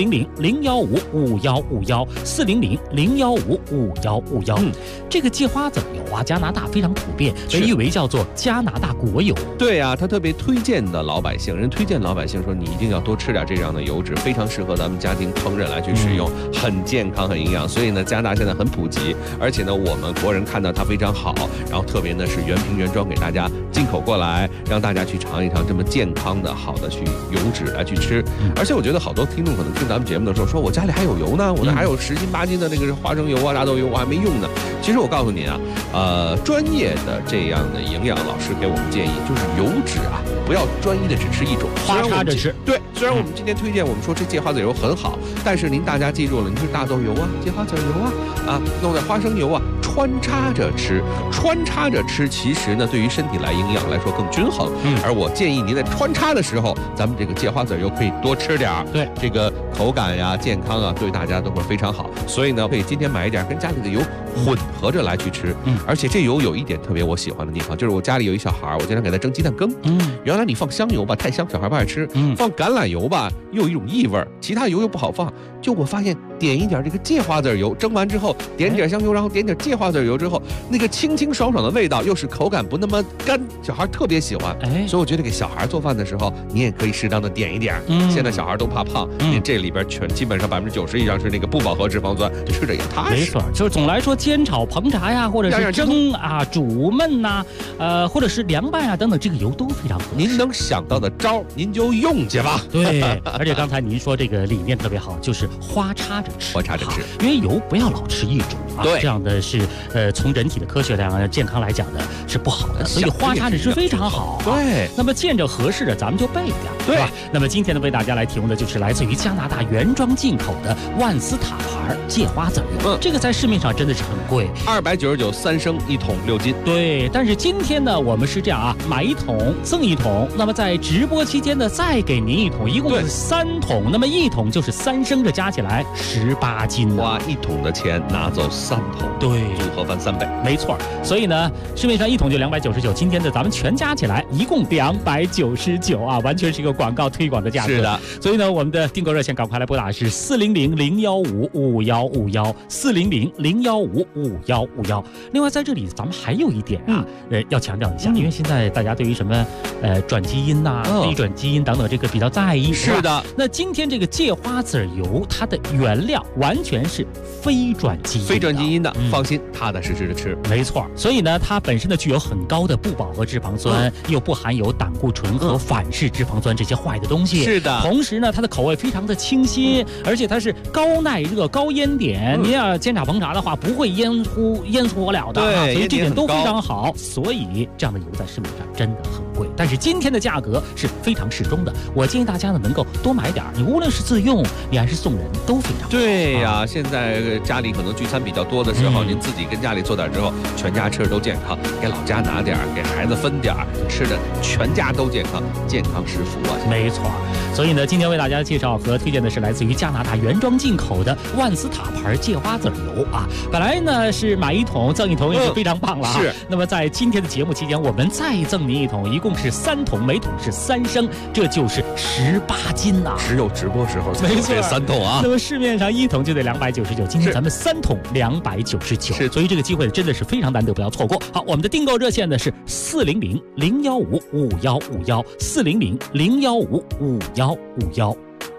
400-015-5151，400-015-5151。这个芥花籽油啊，加拿大非常普遍，被誉为叫做加拿大国油。 对啊，他特别推荐的老百姓，人推荐老百姓说，你一定要多吃点这样的油脂，非常适合咱们家庭烹饪来去使用，很健康很营养。所以呢，加拿大现在很普及，而且呢，我们国人看到它非常好，然后特别呢是原瓶原装给大家进口过来，让大家去尝一尝这么健康的好的去油脂来去吃。而且我觉得好多听众可能听咱们节目的时候说，我家里还有油呢，我那还有10斤8斤的那个花生油啊、大豆油我还没用呢。其实我告诉您啊，专业的这样的营养老师给我们建议，就是油脂啊，不要专一的只吃一种， 花插着吃。 对，虽然我们今天推荐我们说这芥花籽油很好，但是大家记住了，你是大豆油啊、芥花籽油啊、弄点花生油啊，穿插着吃，其实呢对于身体来营养来说更均衡。而我建议您在穿插的时候，咱们这个芥花籽油可以多吃点， 对， 这个口感呀、健康啊，对大家都会非常好。所以呢，可以今天买一点跟家里的油混合着来去吃。而且这油有一点特别我喜欢的地方，就是我家里有一小孩，我经常给他蒸鸡蛋羹。原来你放香油吧太香，小孩不爱吃。放橄榄油吧又有一种异味，其他油又不好放。就我发现点一点这个芥花籽油，蒸完之后点点香油，然后点点芥花籽油之后，那个清清爽爽的味道，又是口感不那么干，小孩特别喜欢。所以我觉得给小孩做饭的时候，你也可以适当的点一点。现在小孩都怕胖，这里边基本上90%以上是那个不饱和脂肪酸，吃着也踏实。 没错，就是总来说煎炒烹炸呀，或者是蒸啊、煮焖呐，或者是凉拌啊等等，这个油都非常合适。 您能想到的招，您就用去吧。 对，而且刚才您说这个理念特别好，就是花插着吃，因为油不要老吃一种啊，这样的是从人体的科学上健康来讲呢是不好的，所以花插着吃非常好。 对， 那么见着合适的咱们就备点，对吧？那么今天呢为大家来提供的就是来自于加拿大原装进口的万斯塔牌芥花籽油，这个在市面上真的是很贵 ，299 3升1桶6斤。 对，但是今天呢我们是这样啊，买1桶赠1桶，那么在直播期间呢再给您1桶，一共是3桶，那么1桶就是3升，这加起来18斤， 花1桶的钱拿走3桶， 对， 组合翻3倍， 没错。所以呢，市面上1桶就299，今天的咱们全加起来一共299啊，完全是一个广告推广的价格。 是的， 所以呢，我们的订购热线赶快来拨打是400-015-5151，400-015-5151。另外在这里咱们还有一点啊，要强调一下，因为现在大家对于什么转基因呐、非转基因等等这个比较在意。 是的， 那今天这个芥花籽油，它的原料完全是非转基因的， 放心，踏踏实实的吃。 没错，所以呢，它本身呢具有很高的不饱和脂肪酸，又不含有胆固醇和反式脂肪酸这些坏的东西。 是的， 同时呢，它的口味非常的清新，而且它是高耐热、高烟点。您要煎炒烹炸的话，不会烟糊火燎的， 对， 所以这点都非常好。所以这样的油在市面上真的很贵，但是今天的价格是非常适中的。我建议大家呢能够多买点，你无论是自用，你还是送人，都非常好。 对呀，现在家里可能聚餐比较多的时候，您自己跟家里做点之后，全家吃的都健康，给老家拿点，给孩子分点，吃的全家都健康，健康是福啊！ 没错，所以呢，今天为大家介绍和推荐的是来自于加拿大原装进口的万斯塔牌芥花籽油啊。本来呢是买一桶赠一桶，也是非常棒了啊。 是。 那么在今天的节目期间，我们再赠您一桶，一共是3桶，每桶是3升，这就是18斤呐。 只有直播时候才有这3桶啊。 那么市面上1桶就得299，今天咱们3桶299， 是。 所以这个机会真的是非常难得，不要错过。好，我们的订购热线呢是400-015-5151，400-015-5151。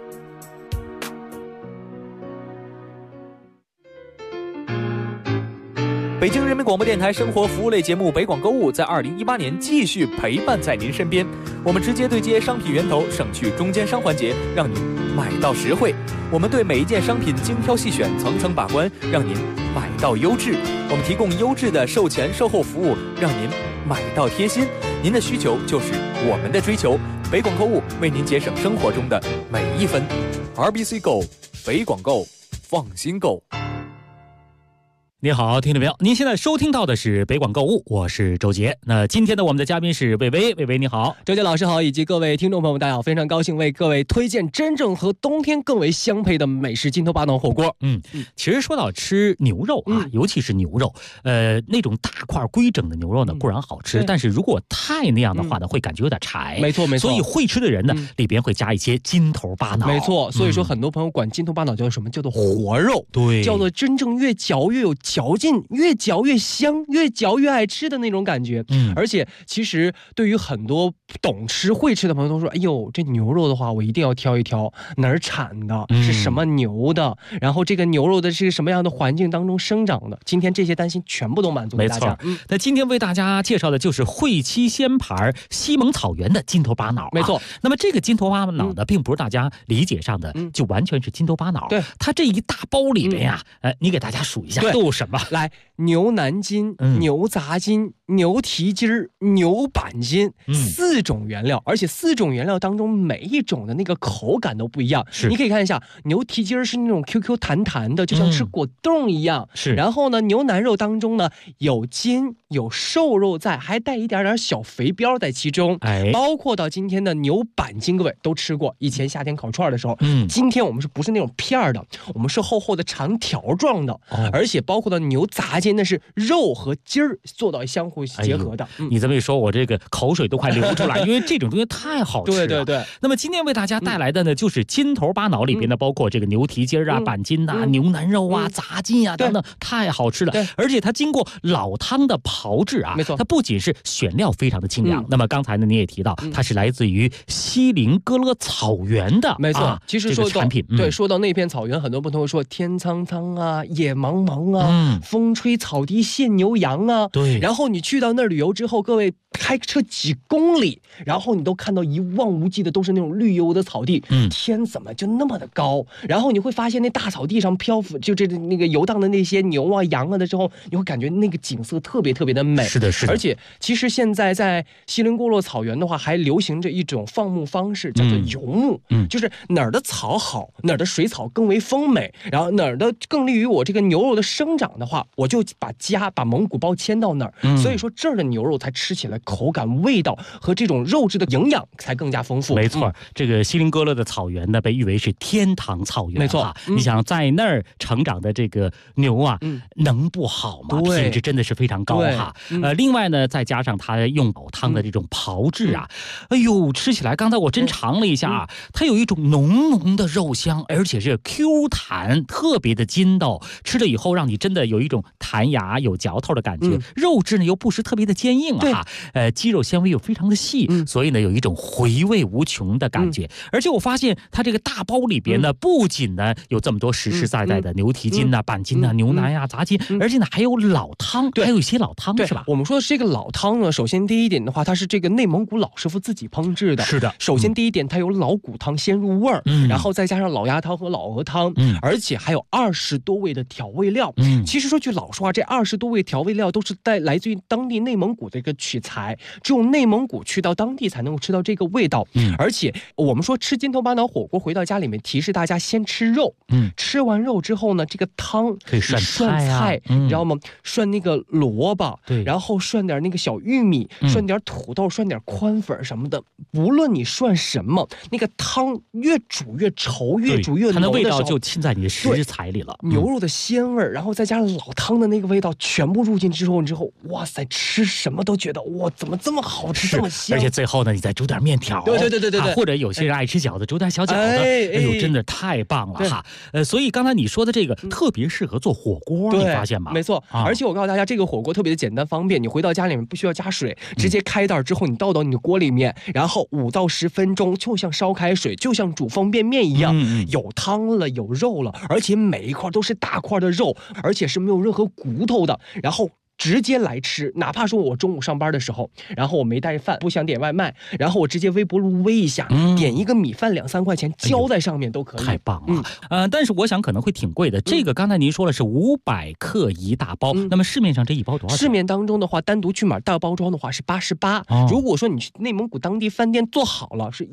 北京人民广播电台生活服务类节目北广购物在2018年继续陪伴在您身边。我们直接对接商品源头，省去中间商环节，让您买到实惠。我们对每一件商品精挑细选，层层把关，让您买到优质。我们提供优质的售前售后服务，让您买到贴心。您的需求就是我们的追求。北广购物为您节省生活中的每一分。RBC Go， 北广购，放心购。 你好，听众朋友，您现在收听到的是北广购物，我是周杰。那今天的我们的嘉宾是魏巍，魏巍你好， 周杰老师好，以及各位听众朋友们大家好，非常高兴为各位推荐真正和冬天更为相配的美食金头巴脑火锅。 其实说到吃牛肉啊，尤其是牛肉，那种大块规整的牛肉呢固然好吃，但是如果太那样的话呢，会感觉有点柴。 没错没错， 所以会吃的人呢，里边会加一些金头巴脑。 没错，所以说很多朋友管金头巴脑叫什么？叫做活肉， 对， 叫做真正越嚼越有嚼劲，越嚼越香，越嚼越爱吃的那种感觉。而且其实对于很多懂吃会吃的朋友都说，哎呦，这牛肉的话我一定要挑一挑哪儿产的，是什么牛的，然后这个牛肉的是什么样的环境当中生长的。今天这些担心全部都满足给大家。 那今天为大家介绍的就是汇七鲜牌西蒙草原的金头巴脑。 没错。 那么这个金头巴脑呢，并不是大家理解上的就完全是金头巴脑。 对， 它这一大包里边呀，你给大家数一下都有什么？ 来，牛腩筋、牛杂筋、牛蹄筋儿、牛板筋，4种原料，而且4种原料当中每一种的那个口感都不一样。你可以看一下，牛蹄筋儿是那种 QQ 弹弹的，就像吃果冻一样。 是。 然后呢，牛腩肉当中呢有筋有瘦肉在，还带一点点小肥膘在其中。包括到今天的牛板筋，各位都吃过，以前夏天烤串的时候。今天我们不是那种片儿的，我们是厚厚的长条状的，而且包括到牛杂筋，那是肉和筋儿做到相互结合的。 你这么一说，我这个口水都快流出来，因为这种东西太好吃了。 对对对。 那么今天为大家带来的呢，就是金头巴脑里边的，包括这个牛蹄筋啊、板筋啊、牛腩肉啊、杂筋啊等等，太好吃了。而且它经过老汤的炮制啊， 没错， 它不仅是选料非常的清凉，那么刚才呢你也提到，它是来自于锡林哥勒草原的， 没错。其实说到产品， 对，说到那片草原，很多朋友说天苍苍啊，野茫茫啊，风吹草低见牛羊啊。 对。 然后你去到那儿旅游之后，各位开车几公里，然后你都看到一望无际的都是那种绿油的草地，天怎么就那么的高？然后你会发现那大草地上漂浮，就那个游荡的那些牛啊、羊啊的时候，你会感觉那个景色特别特别的美。 是的，是的。 而且其实现在在锡林郭勒草原的话，还流行着一种放牧方式，叫做游牧，就是哪儿的草好，哪儿的水草更为丰美，然后哪儿的更利于我这个牛肉的生长的话，我就把蒙古包迁到那儿。所以说这儿的牛肉才吃起来口感、味道和这种肉质的营养才更加丰富。 没错，这个锡林哥勒的草原呢，被誉为是天堂草原。 没错， 你想在那儿成长的这个牛啊，能不好吗？品质真的是非常高哈。另外呢，再加上它用老汤的这种炮制啊，哎呦，吃起来刚才我真尝了一下啊，它有一种浓浓的肉香，而且是 Q 弹，特别的筋道，吃了以后让你真的有一种弹牙、有嚼头的感觉。肉质呢又不是特别的坚硬啊，肌肉纤维又非常的细，所以呢有一种回味无穷的感觉。而且我发现它这个大包里边呢，不仅呢有这么多实实在在的牛蹄筋啊、板筋啊、牛腩呀、杂筋，而且呢还有老汤，还有一些老汤，是吧？ 我们说的是这个老汤呢，首先第一点的话，它是这个内蒙古老师傅自己烹制的。 是的， 首先第一点，它有老骨汤先入味儿，然后再加上老鸭汤和老鹅汤，而且还有20多味的调味料， 其实说句老实话，这20多味调味料都是来自于当地内蒙古的一个取材，只有内蒙古去到当地才能够吃到这个味道。而且我们说吃筋头巴脑火锅，回到家里面提示大家先吃肉，吃完肉之后呢，这个汤可以涮菜，你知道吗？涮那个萝卜，对，然后涮点那个小玉米，涮点土豆，涮点宽粉什么的。不论你涮什么，那个汤越煮越稠，越煮越浓的时候，它的味道就浸在你的食材里了。 牛肉的鲜味，然后再加上老汤的那个味道，全部入进之后，哇塞，吃什么都觉得哇，怎么这么好吃，这么香？ 而且最后呢，你再煮点面条， 对， 或者有些人爱吃饺子，煮点小饺子，哎呦，真的太棒了哈！所以刚才你说的这个特别适合做火锅，你发现吗？ 没错，而且我告诉大家，这个火锅特别的简单方便，你回到家里面不需要加水，直接开袋之后，你倒到你的锅里面，然后5到10分钟，就像烧开水，就像煮方便面一样，有汤了，有肉了，而且每一块都是大块的肉，而且是没有任何骨头的，然后直接来吃，哪怕说我中午上班的时候，然后我没带饭，不想点外卖，然后我直接微波炉煨一下，点一个米饭2、3块钱浇在上面都可以。 太棒了。但是我想可能会挺贵的。这个刚才您说了是500克一大包，那么市面上这一包多少钱？ 市面当中的话，单独去买大包装的话是88，如果说你去内蒙古当地饭店做好了是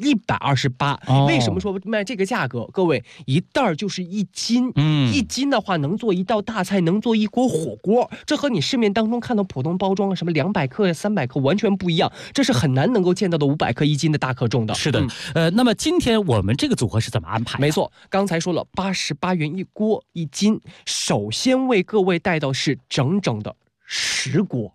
128。为什么说卖这个价格？各位，一袋就是1斤，1斤的话能做一道大菜，能做一锅火锅，这和你市面当中看到普通包装什么200克、300克完全不一样，这是很难能够见到的500克1斤的大克重的。 是的，那么今天我们这个组合是怎么安排？ 没错，刚才说了88元一锅1斤，首先为各位带到是整整的10锅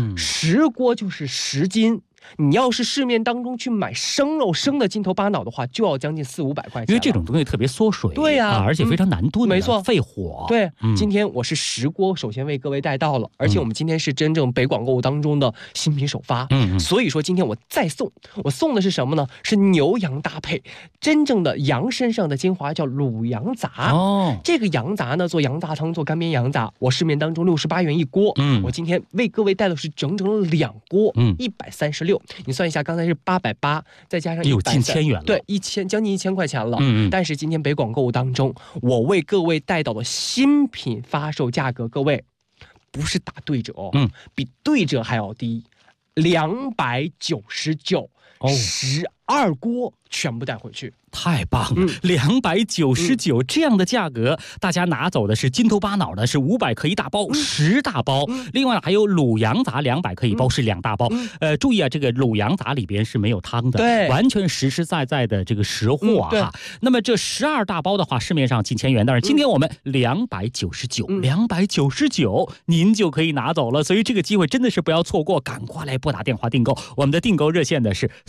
，10锅就是10斤。你要是市面当中去买生肉生的筋头巴脑的话，就要将近400-500块钱， 因为这种东西特别缩水， 对呀， 而且非常难炖， 没错， 费火。 对，今天我是10锅，首先为各位带到了，而且我们今天是真正北广购物当中的新品首发，所以说今天我再送，我送的是什么呢？是牛羊搭配，真正的羊身上的精华叫卤羊杂。这个羊杂呢，做羊杂汤，做干煸羊杂，我市面当中68元一锅，我今天为各位带的是整整2锅，136。你算一下，刚才是880，再加上有近1000元了， 对，1000将近1000块钱了。但是今天北广购物当中，我为各位带到的新品发售价格，各位不是打对折比对折还要低，299，12锅全部带回去。 太棒了，299这样的价格，大家拿走的是筋头巴脑的是500克一大包，10大包，另外还有卤羊杂200克一包是2大包。注意啊，这个卤羊杂里边是没有汤的， 对， 完全实实在在的这个实货啊。那么这12大包的话，市面上近1000元，但是今天我们299，您就可以拿走了。所以这个机会真的是不要错过，赶快来拨打电话订购。我们的订购热线的是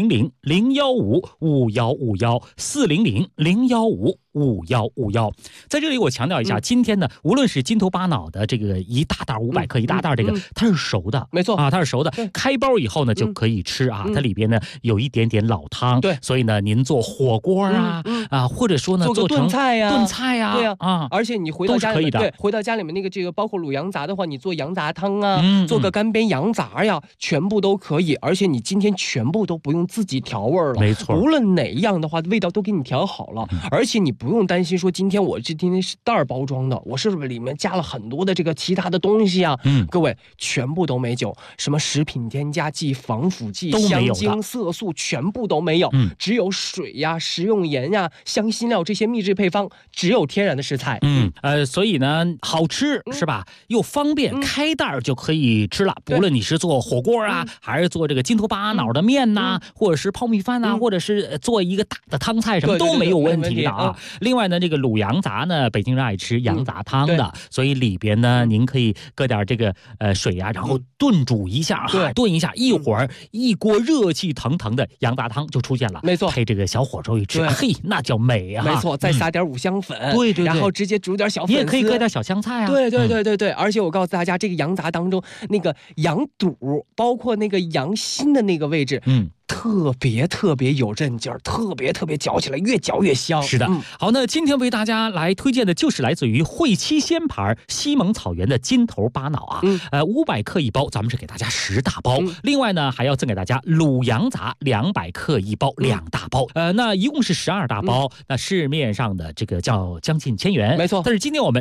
400-015-5151，400-015-5151。在这里我强调一下，今天呢，无论是筋头巴脑的这个一大袋500克一大袋，这个它是熟的， 没错啊，它是熟的，开包以后呢就可以吃啊。它里边呢有一点点老汤， 对， 所以呢您做火锅啊或者说呢做成炖菜呀， 对呀而且你回到家里面，对，回到家里面那个这个包括卤羊杂的话，你做羊杂汤啊，做个干煸羊杂呀，全部都可以。而且你今天全部都不用自己调味了， 没错， 无论哪一样的话，味道都给你调好了，而且你不用担心说今天是袋包装的，我是不是里面加了很多的这个其他的东西啊？各位全部都没有，什么食品添加剂、防腐剂、香精、色素全部都没有，只有水呀、食用盐呀、香辛料这些秘制配方，只有天然的食材。 所以呢好吃是吧？又方便，开袋就可以吃了。不论你是做火锅啊，还是做这个筋头巴脑的面呐，或者是泡米饭呐，或者是做一个大的汤菜，什么都没有问题的啊。另外呢，这个卤羊杂呢，北京人爱吃羊杂汤的，所以里边呢，您可以搁点这个水啊，然后炖煮一下，炖一下，一会儿一锅热气腾腾的羊杂汤就出现了， 没错， 配这个小火粥一吃，嘿，那叫美啊！ 没错，再撒点五香粉， 对， 然后直接煮点小粉丝， 你也可以搁点小香菜啊。 对，而且我告诉大家，这个羊杂当中那个羊肚，包括那个羊心的那个位置， 特别有韧劲儿，特别嚼起来越嚼越香。 是的，好，那今天为大家来推荐的就是来自于汇七鲜牌西蒙草原的金头巴脑啊，500克一包，咱们是给大家10大包，另外呢还要赠给大家卤羊杂200克一包，2大包，那一共是12大包，那市面上的这个叫将近1000元， 没错， 但是今天我们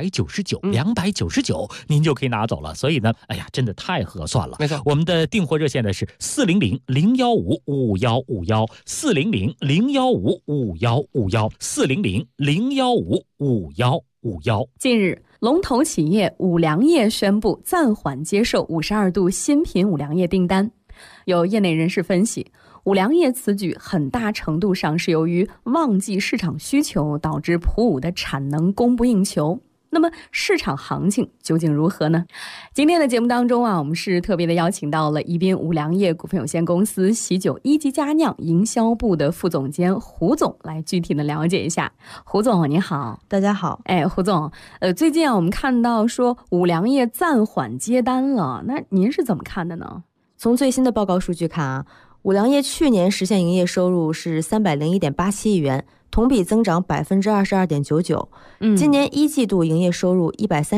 299，您就可以拿走了，所以呢，哎呀，真的太合算了， 没错， 我们的订货热线呢是400-015-5151，400-015-5151，400-015-5151。 近日，龙头企业五粮液宣布暂缓接受52度新品五粮液订单。有业内人士分析，五粮液此举很大程度上是由于旺季市场需求导致普五的产能供不应求。那么市场行情究竟如何呢？今天的节目当中啊，我们是特别的邀请到了宜宾五粮液股份有限公司喜酒一级佳酿营销部的副总监胡总来具体的了解一下。胡总你好。 大家好。 胡总，最近啊我们看到说五粮液暂缓接单了，那您是怎么看的呢？ 从最新的报告数据看啊，五粮液去年实现营业收入是301.87亿元，同比增长22.99%。今年一季度营业收入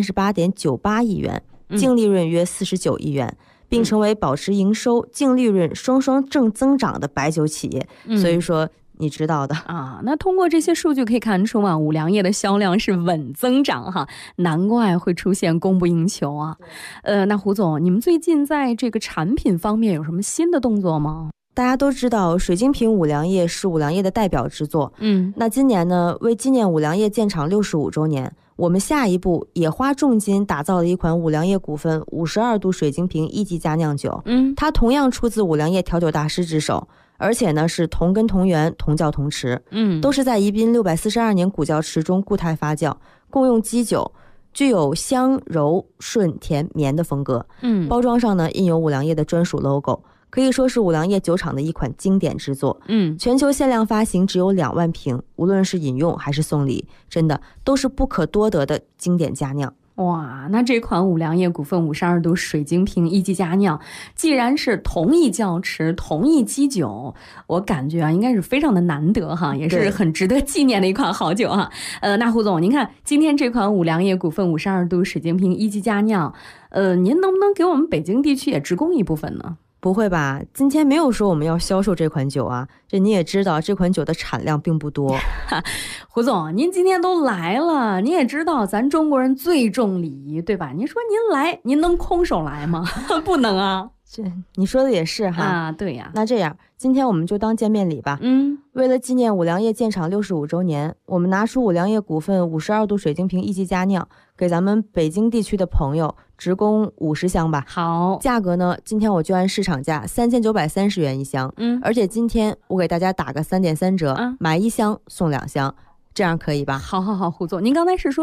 138.98亿元，净利润约49亿元，并成为保持营收、净利润双正增长的白酒企业。所以说你知道的啊。那通过这些数据可以看出啊，五粮液的销量是稳增长哈，难怪会出现供不应求啊。那胡总，你们最近在这个产品方面有什么新的动作吗？ 大家都知道水晶瓶五粮液是五粮液的代表之作，那今年呢，为纪念五粮液建厂65周年，我们下一步也花重金打造了一款五粮液股份52度水晶瓶一级佳酿酒，它同样出自五粮液调酒大师之手，而且呢是同根同源同窖同池，都是在宜宾642年古窖池中固态发酵，共用基酒，具有香柔顺甜绵的风格，包装上呢印有五粮液的专属 logo，可以说是五粮液酒厂的一款经典之作，全球限量发行只有2万瓶，无论是饮用还是送礼，真的都是不可多得的经典佳酿。 哇，那这款五粮液股份52度水晶瓶一级佳酿，既然是同一窖池、同一基酒，我感觉啊，应该是非常的难得哈，也是很值得纪念的一款好酒哈。那胡总，您看今天这款五粮液股份52度水晶瓶一级佳酿，您能不能给我们北京地区也直供一部分呢？ 不会吧，今天没有说我们要销售这款酒啊，这你也知道这款酒的产量并不多。 胡总，您今天都来了，你也知道咱中国人最重礼仪，对吧？您说您来，您能空手来吗？不能啊。 这你说的也是哈啊，对呀。 那这样，今天我们就当见面礼吧。为了纪念五粮液建厂65周年，我们拿出五粮液股份52度水晶瓶一级佳酿，给咱们北京地区的朋友直供50箱吧。 好， 价格呢，今天我就按市场价3930元一箱。而且今天我给大家打个3.3折，买1箱送2箱。这样可以吧？ 好，胡总，您刚才是说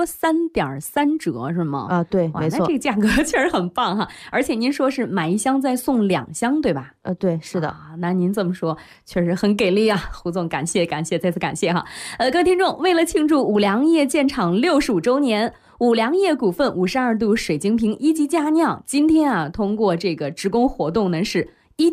3.3折是吗？ 啊，对，没错。 那这个价格确实很棒哈，而且您说是买1箱再送2箱，对吧？ 对，是的。 那您这么说确实很给力啊，胡总，感谢，再次感谢哈。各位听众，为了庆祝五粮液建厂65周年，五粮液股份52度水晶瓶一级佳酿，今天啊，通过这个直供活动呢是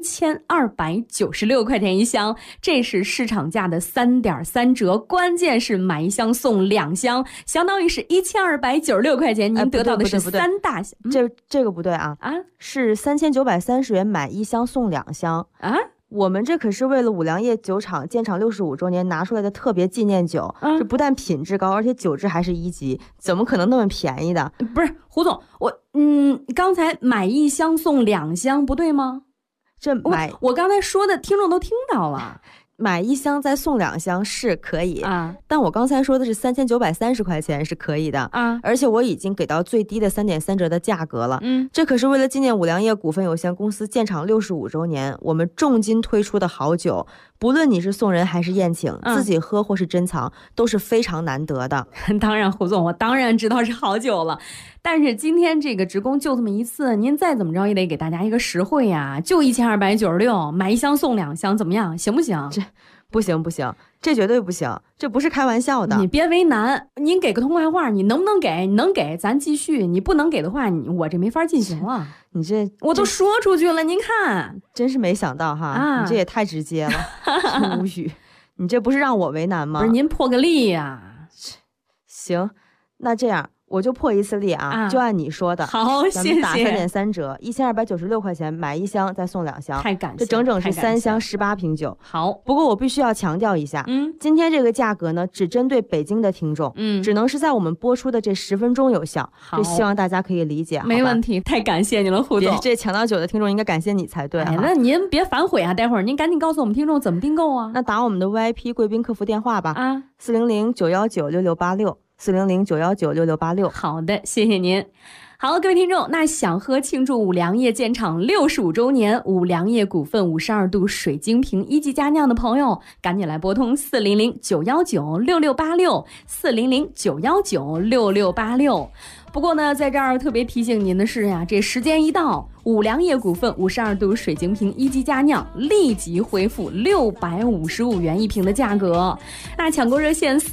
1296块钱一箱，这是市场价的3.3折，关键是买1箱送2箱，相当于是1296块钱，您得到的是3大箱。 这个不对啊，是3930元买1箱送2箱啊。 我们这可是为了五粮液酒厂建厂65周年拿出来的特别纪念酒，这不但品质高，而且酒质还是1级，怎么可能那么便宜的？ 不是，胡总，刚才买1箱送2箱不对吗？我刚才说的听众都听到了， 买1箱再送2箱是可以啊，但我刚才说的是3930块钱是可以的啊，而且我已经给到最低的3.3折的价格了。这可是为了纪念五粮液股份有限公司建厂65周年，我们重金推出的好酒，不论你是送人还是宴请，自己喝或是珍藏，都是非常难得的。 当然，胡总，我当然知道是好酒了。但是今天这个直供就这么一次，您再怎么着也得给大家一个实惠呀，就1296，买1箱送2箱，怎么样？行不行？ 这不行不行，这绝对不行，这不是开玩笑的。 你别为难，您给个痛快话，你能不能给？你能给咱继续，你不能给的话，我这没法进行了。 你这我都说出去了，您看， 真是没想到哈，你这也太直接了，无语。你这不是让我为难吗？ 不是您破个例呀。 行，那这样我就破一次例啊，就按你说的。 好， 咱们打3.3折，1296块钱买1箱再送2箱， 太感谢， 这整整是3箱18瓶酒。 好， 不过我必须要强调一下，今天这个价格呢，只针对北京的听众，只能是在我们播出的这10分钟有效。这希望大家可以理解。 没问题，太感谢你了，胡总。 这抢到酒的听众应该感谢你才对。 那您别反悔啊，待会儿您赶紧告诉我们听众怎么订购啊。 那打我们的 VIP 贵宾客服电话吧，400-919-6686，400-919-6686。 好的，谢谢您。好，各位听众，那想喝庆祝五粮液建厂65周年五粮液股份52度水晶瓶1级佳酿的朋友，赶紧来拨通400-919-6686，400-919-6686。不过呢，在这儿特别提醒您的是呀，这时间一到，五粮液股份52度水晶瓶1级佳酿立即恢复655元一瓶的价格。那抢购热线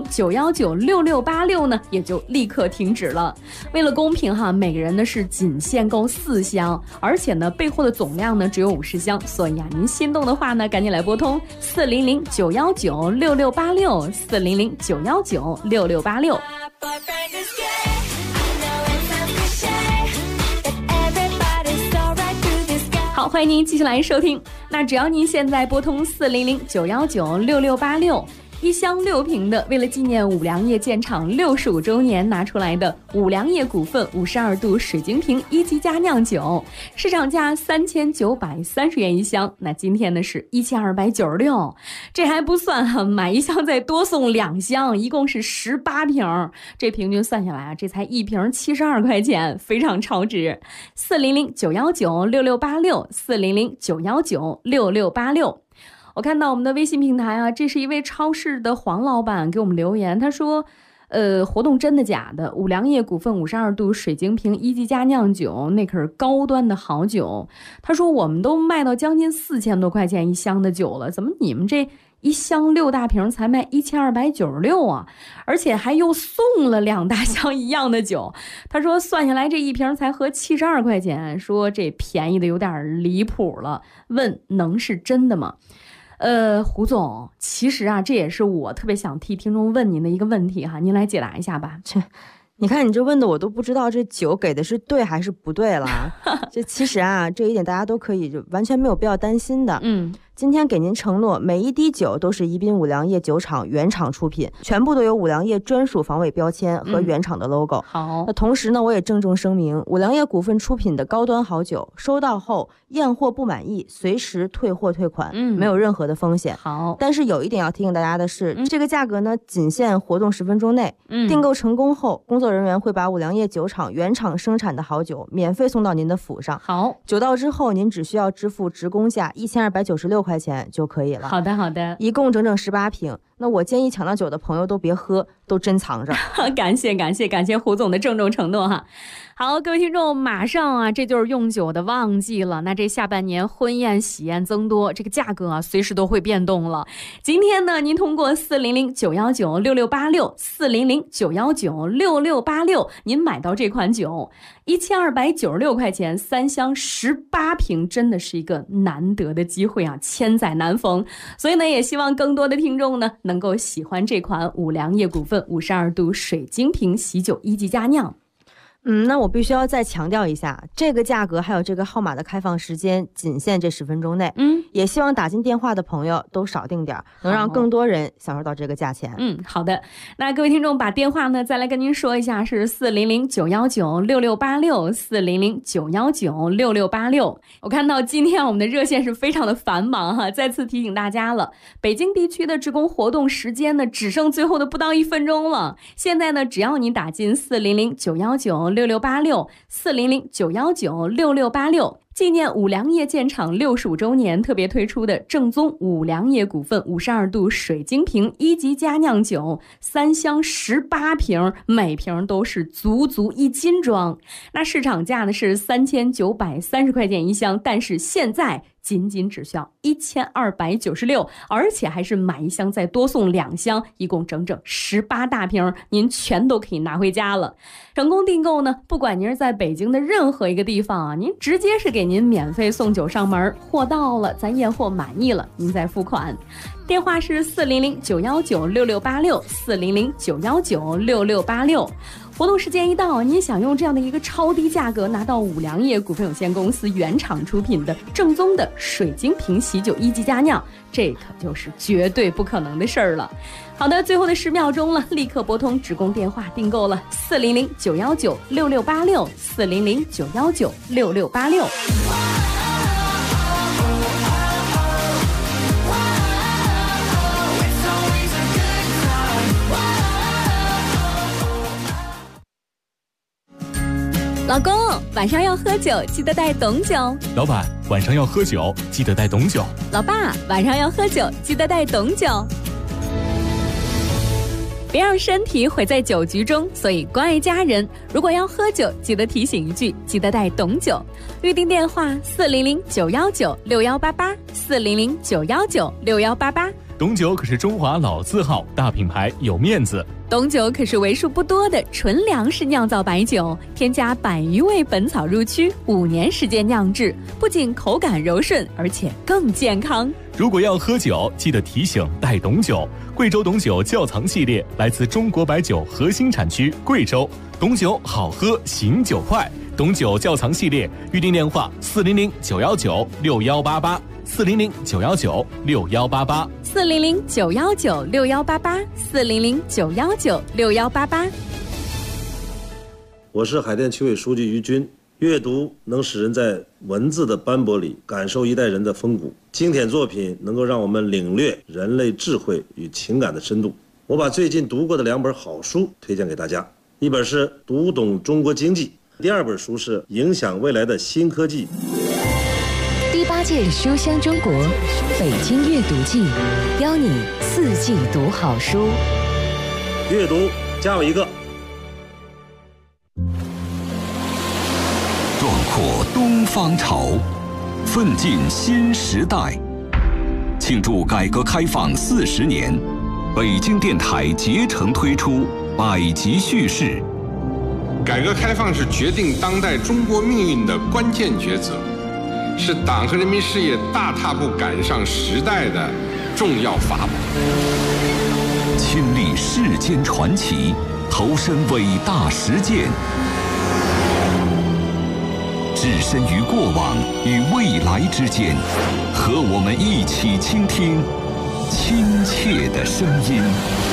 400-919-6686呢，也就立刻停止了。为了公平哈，每个人呢是仅限购4箱，而且呢备货的总量呢只有50箱，所以啊，您心动的话呢，赶紧来拨通400-919-6686，400-919-6686。好，欢迎您继续来收听。那只要您现在拨通400-919-6686，一箱6瓶的，为了纪念五粮液建厂65周年拿出来的五粮液股份52度水晶瓶1级佳酿酒，市场价3930元一箱，那今天呢是1296，这还不算哈，买1箱再多送2箱，一共是18瓶，这平均算下来啊，这才1瓶72块钱，非常超值。400-919-6686，400-919-6686。我看到我们的微信平台啊，这是一位超市的黄老板给我们留言，他说活动真的假的？五粮液股份52度水晶瓶1级佳酿酒，那可是高端的好酒。他说我们都卖到将近4000多块钱一箱的酒了，怎么你们这一箱6大瓶才卖1296啊？而且还又送了2大箱一样的酒。他说算下来这一瓶才合72块钱，说这便宜的有点离谱了，问能是真的吗？胡总，其实啊，这也是我特别想替听众问您的一个问题哈，您来解答一下吧。 你看你这问的我都不知道这酒给的是对还是不对了。这其实啊，这一点大家都可以就完全没有必要担心的。今天给您承诺，每一滴酒都是宜宾五粮液酒厂原厂出品，全部都有五粮液专属防伪标签和原厂的 logo。 好， 那同时呢，我也郑重声明，五粮液股份出品的高端好酒，收到后验货不满意，随时退货退款，没有任何的风险。 好， 但是有一点要提醒大家的是，这个价格呢，仅限活动10分钟内。订购成功后，工作人员会把五粮液酒厂原厂生产的好酒免费送到您的府上。 好， 酒到之后，您只需要支付直工价1296块钱就可以了。 好的，好的， 一共整整18瓶。那我建议抢到酒的朋友都别喝，都珍藏着。 感谢胡总的郑重承诺哈。好，各位听众，马上啊，这就是用酒的旺季了。那这下半年婚宴喜宴增多，这个价格啊，随时都会变动了。今天呢，您通过400-919-6686，400-919-6686，您买到这款酒，1296块钱，3箱18瓶，真的是一个难得的机会啊，千载难逢。所以呢，也希望更多的听众呢，能够喜欢这款五粮液股份52度水晶瓶喜酒1级佳酿。 那我必须要再强调一下，这个价格还有这个号码的开放时间仅限这10分钟内。也希望打进电话的朋友都少订点，能让更多人享受到这个价钱。 好的。那各位听众把电话呢再来跟您说一下，是400-919-6686，400-919-6686。我看到今天我们的热线是非常的繁忙哈，再次提醒大家了，北京地区的职工活动时间呢只剩最后的不到1分钟了。现在呢，只要你打进400-919-6686，400-919-6686，纪念五粮液建厂65周年特别推出的正宗五粮液股份52度水晶瓶1级佳酿酒，3箱18瓶，每瓶都是足1斤装。那市场价呢是3930块钱一箱，但是现在仅只需要1296，而且还是买一箱再多送2箱，一共整整18大瓶，您全都可以拿回家了。成功订购呢，不管您是在北京的任何一个地方啊，您直接是给您免费送酒上门，货到了咱验货满意了您再付款。电话是400-919-6686，400-919-6686。活动时间一到，您想用这样的一个超低价格拿到五粮液股份有限公司原厂出品的正宗的水晶瓶喜酒一级佳酿，这可就是绝对不可能的事儿了。好的，最后的10秒钟了，立刻拨通直供电话订购了400-919-6686，400-919-6686。老公，晚上要喝酒，记得带懂酒。 老板，晚上要喝酒，记得带懂酒。 老爸，晚上要喝酒，记得带懂酒。别让身体毁在酒局中，所以关爱家人，如果要喝酒，记得提醒一句，记得带懂酒。预订电话400-919-6188，400-919-6188。 懂酒可是中华老字号，大品牌有面子。 懂酒可是为数不多的纯粮食酿造白酒，添加100余味本草入曲，5年时间酿制，不仅口感柔顺，而且更健康。 如果要喝酒，记得提醒带懂酒。贵州懂酒窖藏系列来自中国白酒核心产区贵州，懂酒好喝，醒酒快。懂酒窖藏系列预订电话 400-919-6188，400-919-6188，400-919-6188。 我是海淀区委书记于军。阅读能使人在文字的斑驳里感受一代人的风骨，经典作品能够让我们领略人类智慧与情感的深度。我把最近读过的2本好书推荐给大家，一本是《读懂中国经济》，第2本书是《影响未来的新科技》。 第8届书香中国北京阅读季，邀你4季读好书。 阅读加我一个。 壮阔东方潮，奋进新时代。庆祝改革开放40年，北京电台竭诚推出百集叙事。 改革开放是决定当代中国命运的关键抉择，是党和人民事业大踏步赶上时代的重要法宝。 亲历世间传奇，投身伟大实践，置身于过往与未来之间，和我们一起倾听亲切的声音。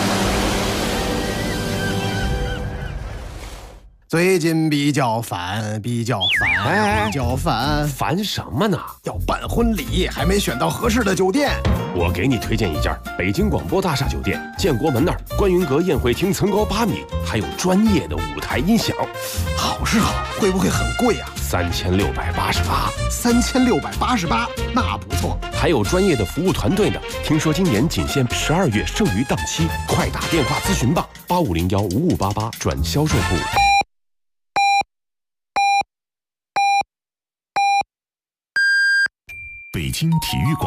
最近比较烦，比较烦什么呢？ 要办婚礼，还没选到合适的酒店。 我给你推荐一家北京广播大厦酒店，建国门那儿，观云阁宴会厅层高8米，还有专业的舞台音响。 好是好，会不会很贵啊 ？3688， 那不错。 还有专业的服务团队呢。听说今年仅限12月剩余档期，快打电话咨询吧，85015588转销售部。 北京体育馆。